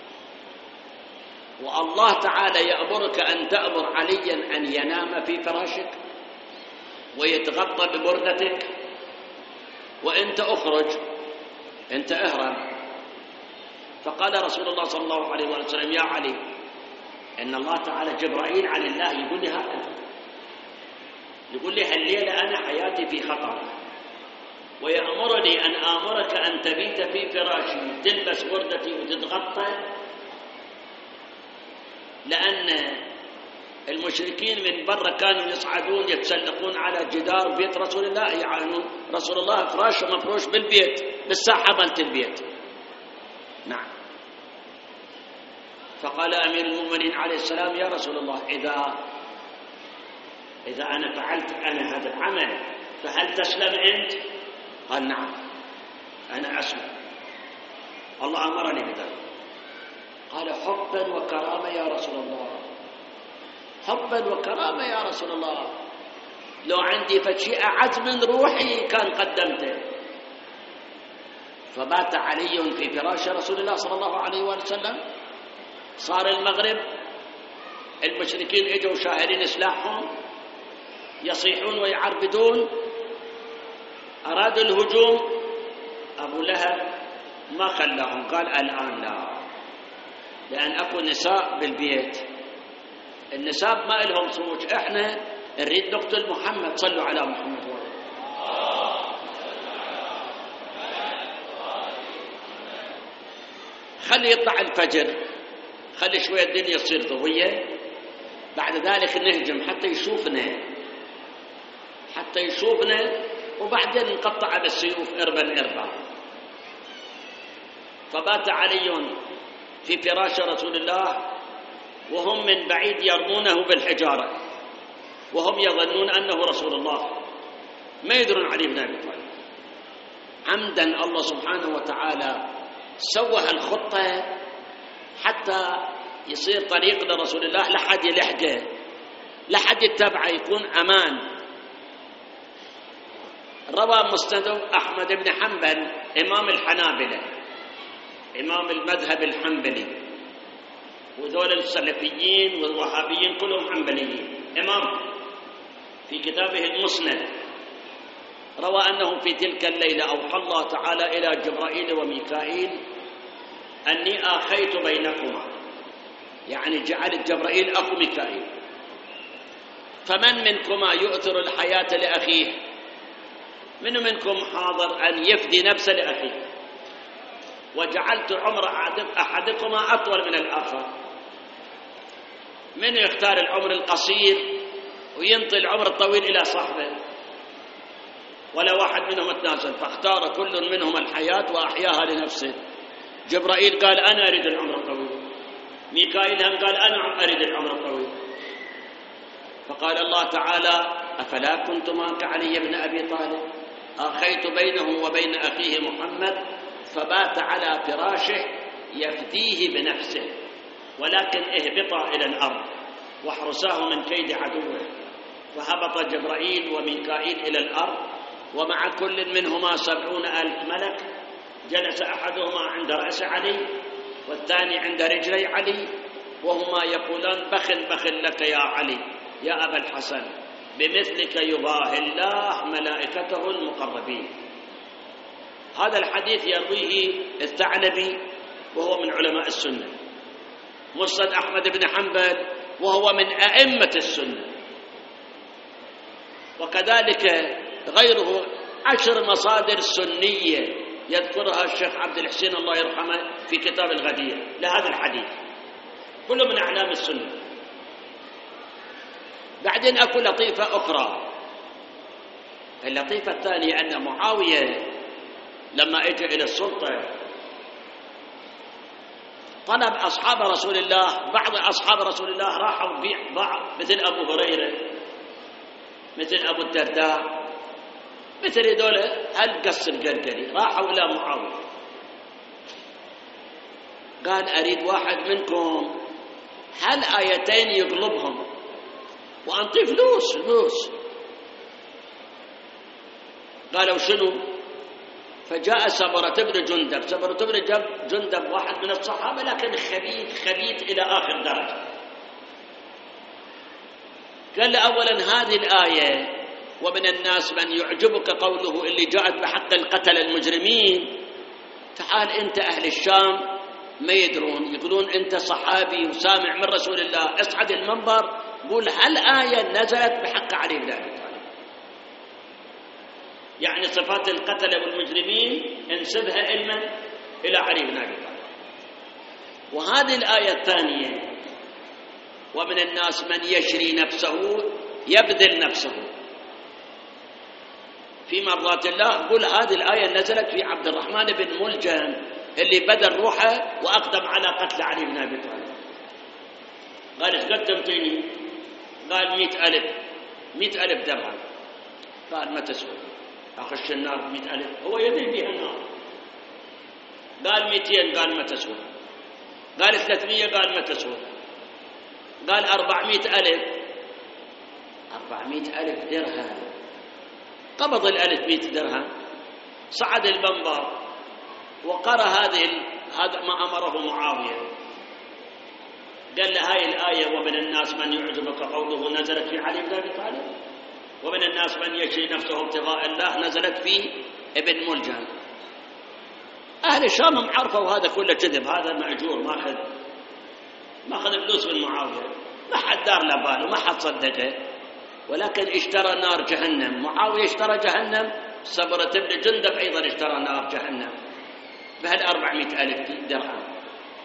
والله تعالى يأمرك أن تأمر عليا أن ينام في فراشك ويتغطى ببردتك، وأنت أخرج، أنت اهرب. فقال رسول الله صلى الله عليه وسلم يا علي إن الله تعالى جبرائيل عن الله يقول لي هكذا، يقول لي هالليلة أنا حياتي في خطر، ويأمرني أن آمرك أن تبيت في فراشي تلبس بردتي وتتغطى، لأن المشركين من برا كانوا يصعدون يتسلقون على جدار بيت رسول الله، يعانون رسول الله فراش مفروش بالبيت بالساحة مالت البيت. نعم. فقال أمير المؤمنين عليه السلام: يا رسول الله، إذا أنا فعلت هذا العمل فهل تسلم أنت؟ قال: نعم أنا أسلم، الله أمرني بذلك. قال: حبا وكرامة يا رسول الله، حبا وكرامة يا رسول الله، لو عندي فشيء أعز من روحي كان قدمته. فبات علي في فراش رسول الله صلى الله عليه وسلم. صار المغرب، المشركين اجوا شاهدين سلاحهم يصيحون ويعربدون، أرادوا الهجوم، أبو لهب ما خلاهم، قال: الآن لا، لأن أكو نساء بالبيت، النساء ما لهم صوت، إحنا نريد نقتل محمد، صلوا على محمد. خلي يطلع الفجر، خلي شوية الدنيا تصير ضوية، بعد ذلك نهجم حتى يشوفنا وبعدين نقطع بالسيوف إربا. فبات علي في فراش رسول الله وهم من بعيد يرمونه بالحجارة، وهم يظنون أنه رسول الله، ما يدرون علي بن أبي طالب. عمدا الله سبحانه وتعالى سوى الخطة حتى يصير طريق لرسول الله، لحد يلحقه، لحد يتبعه، يكون أمان. روى مسند أحمد بن حنبل إمام الحنابلة، إمام المذهب الحنبلي، وذول السلفيين والوهابيين كلهم حنبليين، إمام في كتابه المسند، روى أنه في تلك الليلة أوحى الله تعالى إلى جبرائيل وميكائيل أني آخيت بينكما، يعني جعل جبرائيل أخو ميكائيل، فمن منكما يؤثر الحياة لأخيه؟ من منكم حاضر أن يفدي نفسه لأخيه؟ وجعلت عمر أحدكما أطول من الآخر، من يختار العمر القصير وينطي العمر الطويل إلى صاحبه؟ ولا واحد منهم اتنازل، فاختار كل منهم الحياة وأحياها لنفسه. جبرائيل قال: أنا أريد العمر الطويل، ميكائيل هم قال: أنا أريد العمر الطويل. فقال الله تعالى: أفلا كنت معك علي بن أبي طالب، آخيت بينه وبين أخيه محمد، فبات على فراشه يفديه بنفسه، ولكن اهبطا إلى الأرض واحرساه من كيد عدوه. فهبط جبرائيل وميكائيل إلى الأرض، ومع كل منهما 70,000 ملك، جلس أحدهما عند رأس علي والثاني عند رجلي علي، وهما يقولان: بخ لك يا علي يا أبا الحسن، بمثلك يباهي الله ملائكته المقربين. هذا الحديث يرويه الثعلبي وهو من علماء السنة، مسند أحمد بن حنبل وهو من أئمة السنة، وكذلك غيره 10 مصادر سنية يذكرها الشيخ عبد الحسين الله يرحمه في كتاب الغدير لهذا الحديث، كله من أعلام السنة. بعدين أكو لطيفة أخرى، اللطيفة الثانية أن معاوية لما اجى إلى السلطة طلب أصحاب رسول الله، بعض أصحاب رسول الله راحوا بيع بعض، مثل أبو هريرة، مثل أبو الدرداء، مثل هذول القص القرقري، راحوا إلى معاوية، قال: أريد واحد منكم هل آيتين يقلبهم وأنطي فلوس. قالوا: شنو؟ فجاء سمرة بن جندب واحد من الصحابة، لكن خبيث إلى آخر درجة. قال له: أولا هذه الآية: ومن الناس من يعجبك قوله، اللي جاءت بحق القتل المجرمين. تعال أنت أهل الشام ما يدرون، يقولون أنت صحابي وسامع من رسول الله، اصعد المنبر قول هل آية نزلت بحق علي بن أبي طالب. يعني صفات القتلة والمجرمين انسبها إلى علي بن أبي طالب. وهذه الآية الثانية: ومن الناس من يشري نفسه يبذل نفسه في مرضات الله. قل هذه الآية نزلت في عبد الرحمن بن ملجم اللي بذل روحه وأقدم على قتل علي بن أبي طالب. قال ايش قد تنطيني؟ قال 100,000 درهم. قال ما تسوى، أخش النار 100,000؟ هو يدري بها النار. قال 200، قال ما تسوى. قال 300، قال ما تسوى. قال 400,000 درهم. قبض 1,000 درهم، صعد المنبر وقرأ هذا ما أمره معاوية. قال له هاي الآية: ومن الناس من يعجبك قوله، نزلت في علي بن أبي طالب. ومن الناس من يشري نفسه ابتغاء الله، نزلت في ابن ملجم. أهل الشام عرفوا هذا كله كذب، هذا مأجور ماخذ فلوس من معاوية، ما حد دار له باله، ما حد صدقه، ولكن اشترى نار جهنم. معاوية اشترى جهنم، سبرة بن جندب أيضا اشترى نار جهنم بهال 400,000 درهم.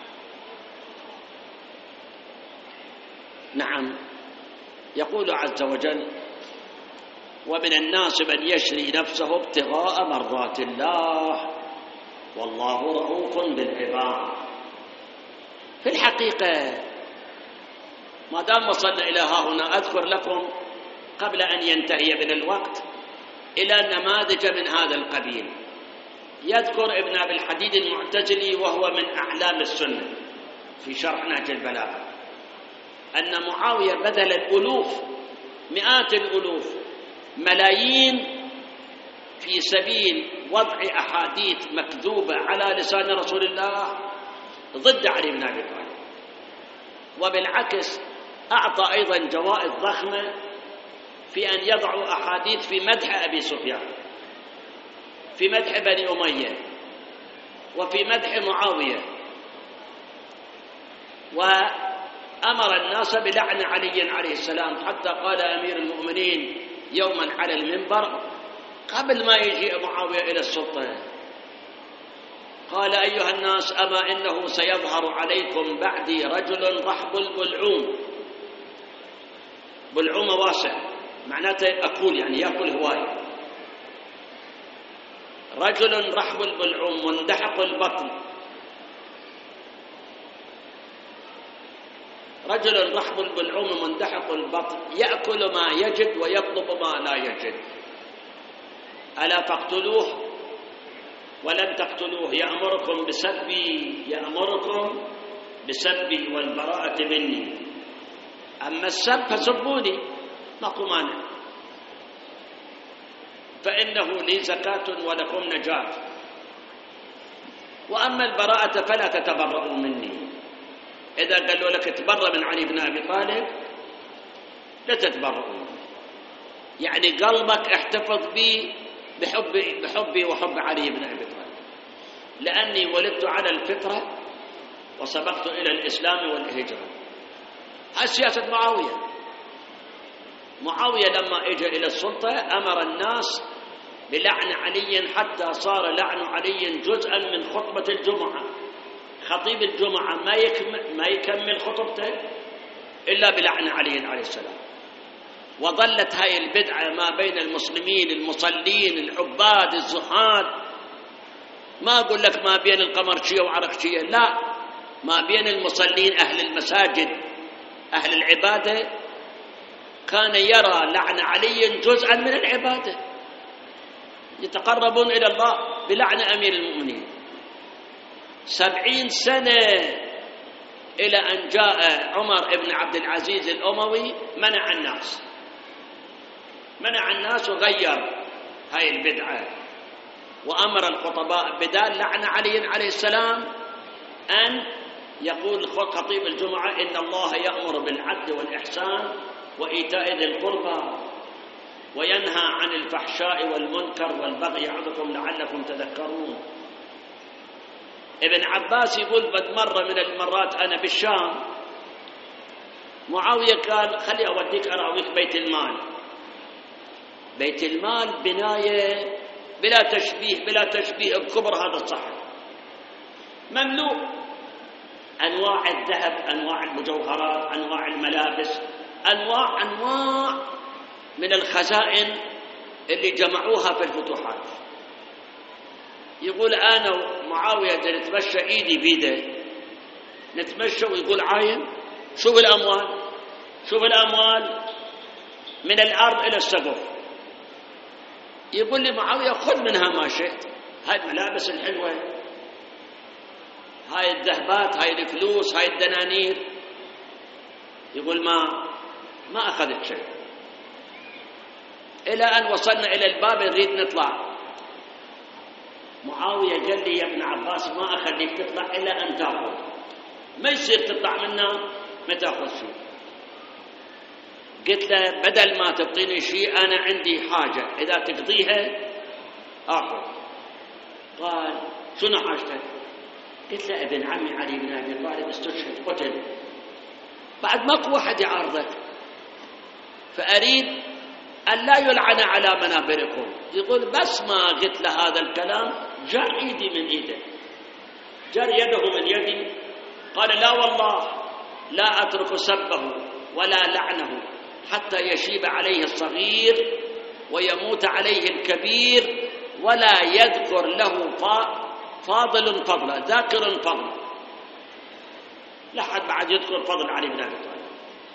نعم، يقول عز وجل: ومن الناس من يشري نفسه ابتغاء مرضات الله والله رؤوف بالعباد. في الحقيقة ما دام وصلنا إلى ها هنا، أذكر لكم قبل أن ينتهي من الوقت إلى نماذج من هذا القبيل. يذكر ابن أبي الحديد المعتزلي وهو من أعلام السنة في شرح نهج البلاغة أن معاوية بذل الألوف، مئات الألوف، ملايين في سبيل وضع أحاديث مكذوبة على لسان رسول الله ضد علي بن أبي طالب. وبالعكس أعطى أيضا جوائز ضخمة في أن يضعوا أحاديث في مدح أبي سفيان، في مدح بني أمية، وفي مدح معاوية، وأمر الناس بلعن علي عليه السلام، حتى قال أمير المؤمنين يوما على المنبر قبل ما يجيء معاوية إلى السلطة، قال: أيها الناس، أما إنه سيظهر عليكم بعدي رجل رحب البلعوم. بلعوم واسع، معناته أكول، يعني يأكل هواية. رجل رحب البلعوم مندحق البطن، رجل رحب البلعوم مندحق البطن يأكل ما يجد ويطلب ما لا يجد، ألا تقتلوه ولن تقتلوه، يأمركم بسبي والبراءة مني، أما السب فسبوني ماكو مانع، فإنه لي زكاة ولكم نجاة، وأما البراءة فلا تتبرؤوا مني. إذا قالوا لك تبرأ من علي بن أبي طالب لا تتبرؤوا، يعني قلبك احتفظ بي بحبي وحب علي بن أبي طالب، لأني ولدت على الفطرة وسبقت إلى الإسلام والهجرة. هالسياسة معاوية لما اجى إلى السلطة أمر الناس بلعن علي، حتى صار لعن علي جزءا من خطبة الجمعة. خطيب الجمعة ما يكمل خطبته إلا بلعن علي عليه السلام. وظلت هاي البدعة ما بين المسلمين المصلين العباد الزهاد، ما أقول لك ما بين القمرشية وعرقشية، لا، ما بين المصلين أهل المساجد أهل العبادة، كان يرى لعن علي جزءا من العبادة، يتقربون إلى الله بلعن أمير المؤمنين. 70 سنة إلى أن جاء عمر بن عبد العزيز الأموي منع الناس وغير هاي البدعة، وأمر الخطباء بدال لعن علي عليه السلام أن يقول خطيب الجمعة: إن الله يأمر بالعدل والإحسان وإيتاء ذي القربى وينهى عن الفحشاء والمنكر والبغي يعظكم لعلكم تذكرون. ابن عباس يقول: بد مرة من المرات أنا بالشام، معاوية قال: خلي أوديك أراويك بيت المال. بيت المال بناية بلا تشبيه بكبر هذا الصحن، مملوء أنواع الذهب، أنواع المجوهرات، أنواع الملابس، أنواع من الخزائن اللي جمعوها في الفتوحات. يقول أنا ومعاوية نتمشى إيدي بيده، نتمشى ويقول عاين شوف الأموال من الأرض إلى السقف. يقول لي معاوية خذ منها ما شئت، هاي الملابس الحلوة، هاي الذهبات، هاي الفلوس، هاي الدنانير. يقول ما أخذت شيء، إلى أن وصلنا إلى الباب نريد نطلع. معاوية قال لي يا ابن عباس ما أخليك تطلع إلا أن تأخذ، ما يصير تطلع منا ما تأخذ شيء. قلت له بدل ما تبطيني شيء أنا عندي حاجة إذا تقضيها آخذ. قال شنو حاجتك؟ قلت له ابن عمي علي بن أبي طالب استشهد قتل، بعد ماكو واحد يعارضك، فأريد أن لا يلعن على منابركم. يقول بس ما قلت له هذا الكلام جر إيدي من إيده، جر يده من يدي. قال لا والله لا أترك سبه ولا لعنه حتى يشيب عليه الصغير ويموت عليه الكبير، ولا يذكر له فاضل فضلا، ذاكر فضلا، لا حد بعد يذكر فضل علي بن أبي طالب.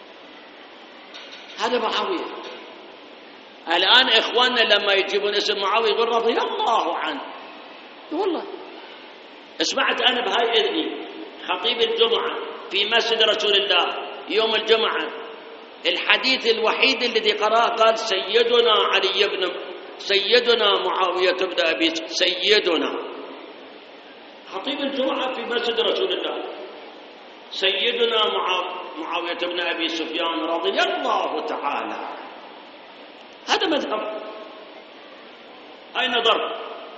هذا معاوية. الآن إخواننا لما يجيبون اسم معاوية يقول رضي الله عنه. والله سمعت أنا بهاي إذني خطيب الجمعة في مسجد رسول الله يوم الجمعة الحديث الوحيد الذي قرأه قال سيدنا معاوية بن أبي سيدنا خطيب الجمعة في مسجد رسول الله سيدنا معاوية بن أبي سفيان رضي الله تعالى. هذا مذهب، أين ضرب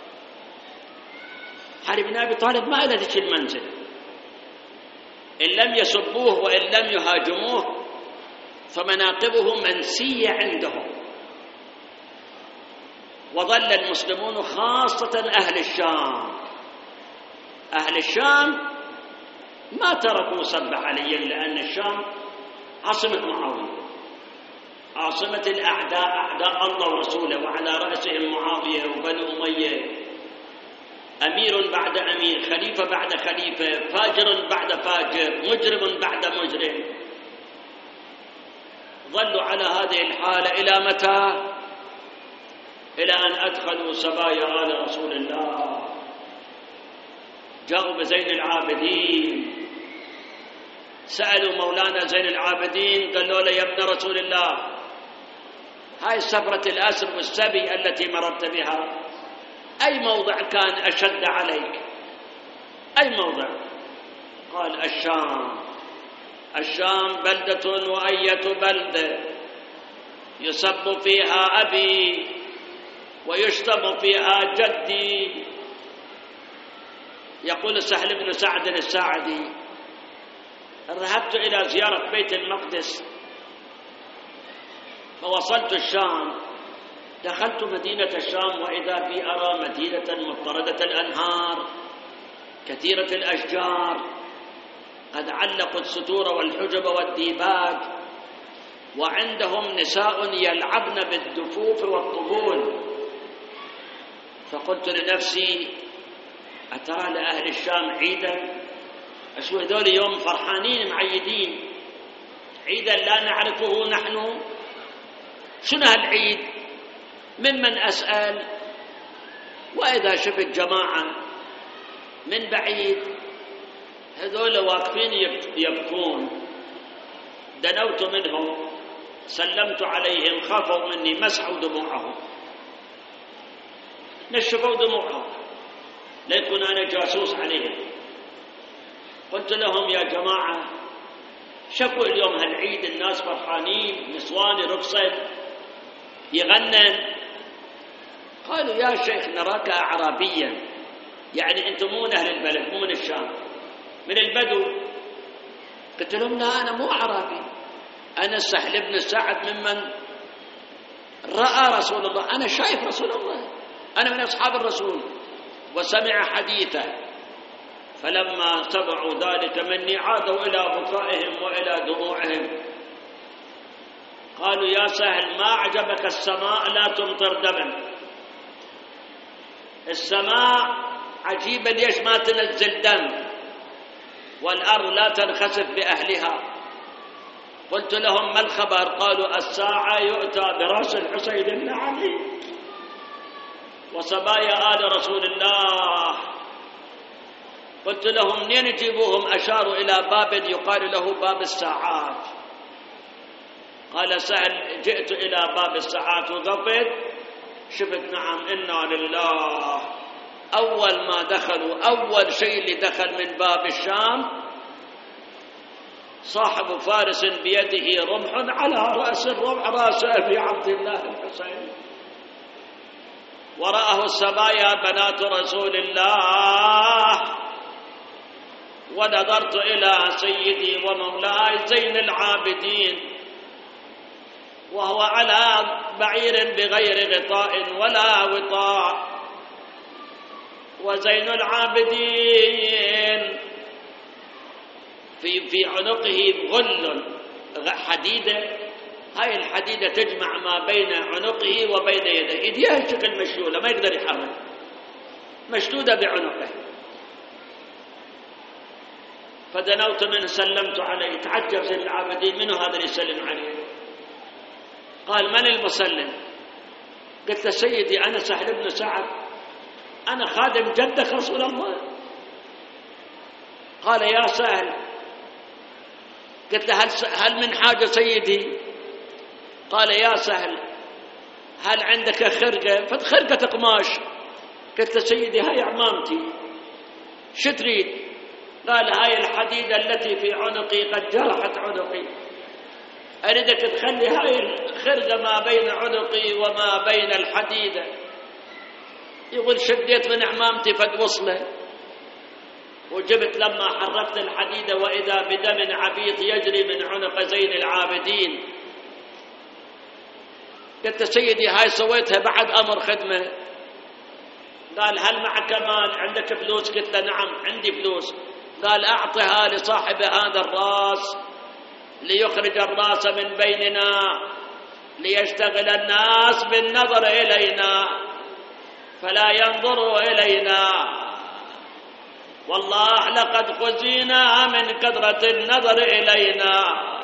علي بن أبي طالب ما له ذيك المنزل، إن لم يسبوه وإن لم يهاجموه فمناقبه منسية عندهم. وظل المسلمون خاصة أهل الشام ما تركوا سب علي، لأن الشام عاصمة معاوية، عاصمة الأعداء، أعداء الله ورسوله، وعلى رأسهم معاوية وبنو أمية، أمير بعد أمير، خليفة بعد خليفة، فاجر بعد فاجر، مجرم بعد مجرم. ظلوا على هذه الحالة إلى متى؟ إلى أن أدخلوا سبايا آل رسول الله، جاءوا بزين العابدين، سألوا مولانا زين العابدين قالوا له يا ابن رسول الله هاي سفرة الأسر والسبي التي مررت بها أي موضع كان أشد عليك؟ أي موضع؟ قال الشام بلدة وأية بلدة يسب فيها أبي ويشتم فيها جدي. يقول سهل بن سعد الساعدي ذهبت إلى زيارة بيت المقدس فوصلت الشام، دخلت مدينة الشام وإذا بي أرى مدينة مضطردة الأنهار كثيرة الأشجار، قد علقوا الستور والحجب والديباج، وعندهم نساء يلعبن بالدفوف والطبول. فقلت لنفسي أترى لأهل الشام عيدا؟ أشو هذول يوم فرحانين معيدين، عيدا لا نعرفه نحن؟ شنو هالعيد؟ ممن أسأل؟ وإذا شفت جماعة من بعيد هذول واقفين يبكون، دنوت منهم سلمت عليهم، خافوا مني، مسحوا دموعهم، نشفوا دموعهم ليكون أنا جاسوس عليهم. قلت لهم يا جماعة شكوا اليوم هالعيد الناس فرحانين، نسوان رقصت يغنن. قالوا يا شيخ نراك أعرابيا، يعني أنتم مو من أهل البلد، مو من الشام، من البدو. قلت لهم لا أنا مو أعرابي، أنا سهل بن سعد ممن رأى رسول الله، أنا شايف رسول الله، أنا من أصحاب الرسول، وسمع حديثه. فلما سمعوا ذلك مني عادوا إلى بكائهم وإلى دموعهم. قالوا يا سهل ما عجبك السماء لا تمطر دما؟ السماء عجيبة ليش ما تنزل دم، والأرض لا تنخسف بأهلها. قلت لهم ما الخبر؟ قالوا الساعة يؤتى برأس الحسين بن علي وصبايا آل رسول الله. قلت لهم منين يجيبوهم؟ أشاروا إلى باب يقال له باب الساعات. قال سهل جئت إلى باب الساعات وقفت شفت نعم إنا لله. أول ما دخلوا أول شيء اللي دخل من باب الشام صاحب فارس بيده رمح على رأس الرمح رأس أبي عبد الله الحسين، ورآه السبايا بنات رسول الله. ونظرت إلى سيدي ومولاي زين العابدين وهو على بعير بغير غطاء ولا وطاء، وزين العابدين في عنقه غل حديدة. هاي الحديدة تجمع ما بين عنقه وبين يديه، يديه شكل مشلولة ما يقدر يحرك، مشدودة بعنقه. فدنوت منه سلمت عليه. تعجب زين العابدين منه هذا اللي يسلم عليه؟ قال من المسلم؟ قلت له سيدي أنا سهل بن سعد، أنا خادم جدك رسول الله. قال يا سهل. قلت له هل من حاجة سيدي؟ قال يا سهل هل عندك خرقة؟ خرقة قماش. قلت له سيدي هاي عمامتي، شو تريد؟ قال هاي الحديدة التي في عنقي قد جرحت عنقي، أريدك تخلي هاي الخرقة ما بين عنقي وما بين الحديدة. يقول شديت من عمامتي فتوصله وجبت لما حركت الحديدة وإذا بدم عبيط يجري من عنق زين العابدين. قلت سيدي هاي سويتها بعد أمر خدمة. قال هل معك مال؟ عندك فلوس؟ قلت له نعم عندي فلوس. قال أعطها لصاحب هذا الرأس ليخرج الرأس من بيننا ليشتغل الناس بالنظر إلينا فلا ينظروا إلينا. والله لقد خزينا من كثرة النظر إلينا،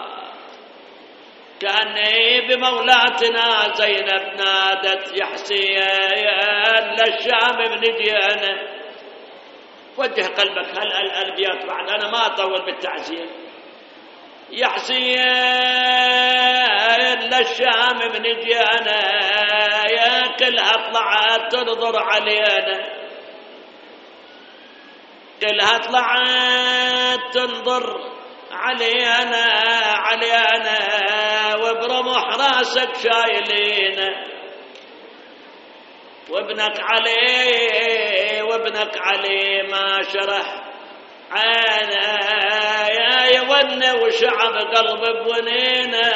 كأني بمولاتنا زينب نادت يا حسين للشام بن ديانة. وجه قلبك هل الألبيات بعد، أنا ما أطول بالتعزية. يا حسين للشام بن ديانة يا كلها طلعت تنظر علينا، كلها طلعت تنظر علينا وبرمح راسك شايلين وابنك علي ما شرح عينه يا يونة وشعب قلب بونينا.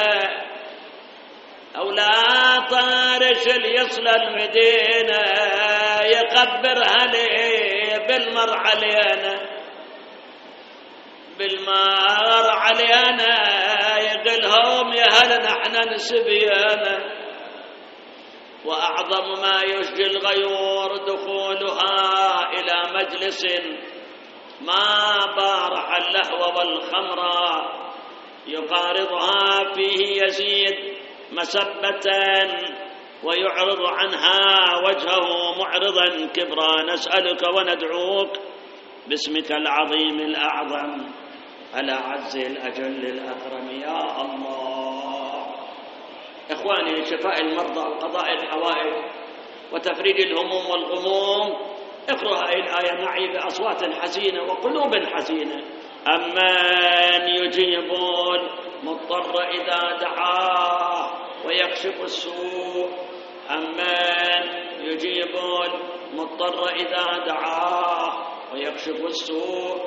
أولا طارش اللي يصل المدينة يقبرها لي بالمر علينا يقلهم يا هل نحن نسبيانا. وأعظم ما يشجي الغيور دخولها إلى مجلس ما بارح اللهو والخمر يقارضها فيه يزيد مسبة ويعرض عنها وجهه معرضا كبرا. نسألك وندعوك باسمك العظيم الأعظم الأعز الأجل الأكرم يا الله. إخواني شفاء المرضى وقضاء الحوائج وتفريج الهموم والغموم، اقرأ هذه الآية معي بأصوات حزينة وقلوب حزينة. أمن يجيب المضطر إذا دعاه ويكشف السوء، أمن يجيب المضطر إذا دعاه ويكشف السوء،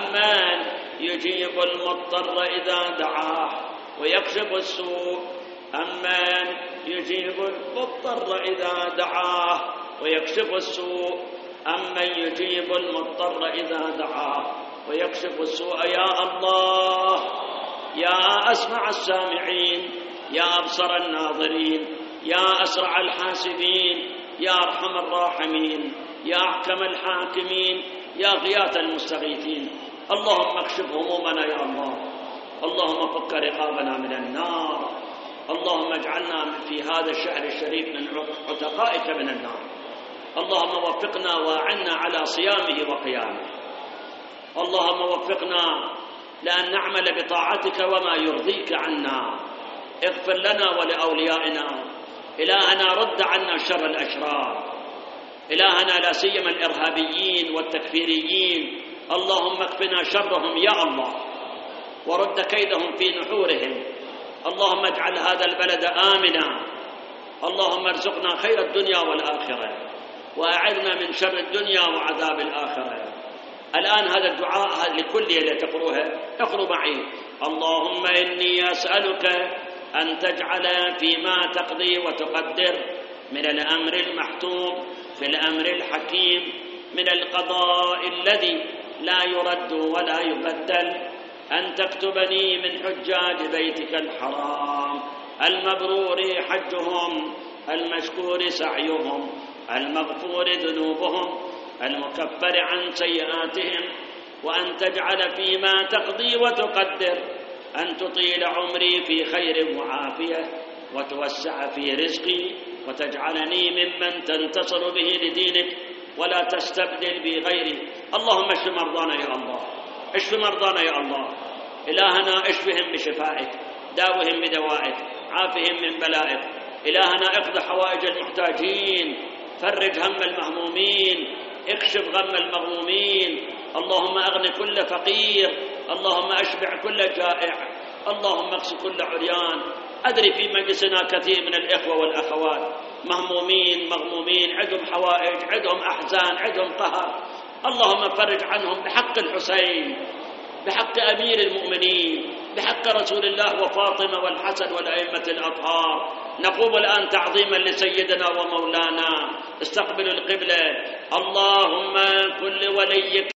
أمن يجيب المضطر إذا دعاه ويكشف السوء، أمن يجيب المضطر إذا دعاه ويكشف السوء، أمن يجيب المضطر إذا دعاه ويكشف السوء. يا الله يا أسمع السامعين، يا أبصر الناظرين، يا أسرع الحاسبين، يا أرحم الراحمين، يا أحكم الحاكمين، يا غياث المستغيثين. اللهم اكشف همومنا يا الله، اللهم فك رقابنا من النار، اللهم اجعلنا في هذا الشهر الشريف من عتقائك من النار. اللهم وفقنا واعنا على صيامه وقيامه، اللهم وفقنا لأن نعمل بطاعتك وما يرضيك عنا. اغفر لنا ولأوليائنا، إلهنا رد عنا شر الأشرار، إلهنا لا سيما الإرهابيين والتكفيريين، اللهم اكفنا شرهم يا الله ورد كيدهم في نحورهم. اللهم اجعل هذا البلد آمنا، اللهم ارزقنا خير الدنيا والآخرة وأعذنا من شر الدنيا وعذاب الآخرة. الآن هذا الدعاء لكل اللي تقروها اقروا معي. اللهم إني أسألك أن تجعل فيما تقضي وتقدر من الأمر المحتوم في الأمر الحكيم، من القضاء الذي لا يرد ولا يبدل، أن تكتبني من حجاج بيتك الحرام المبرور حجهم، المشكور سعيهم، المغفور ذنوبهم، المكفر عن سيئاتهم. وأن تجعل فيما تقضي وتقدر أن تطيل عمري في خير وعافية وتوسع في رزقي، وتجعلني ممن تنتصر به لدينك ولا تستبدل بي غيري. اللهم اشف مرضانا يا الله، اشف مرضانا يا الله، إلهنا اشفهم بشفائك، داوهم بدوائك، عافهم من بلائك. إلهنا اقض حوائج المحتاجين، فرج هم المهمومين، اكشف غم المغمومين. اللهم أغن كل فقير، اللهم أشبع كل جائع، اللهم اكس كل عريان. أدري في مجلسنا كثير من الإخوة والأخوات مهمومين مغمومين، عندهم حوائج، عندهم أحزان، عندهم قهر، اللهم فرج عنهم بحق الحسين، بحق أمير المؤمنين، بحق رسول الله وفاطمة والحسن والأئمة الأطهار. نقوم الآن تعظيما لسيدنا ومولانا. استقبلوا القبلة. اللهم كل وليك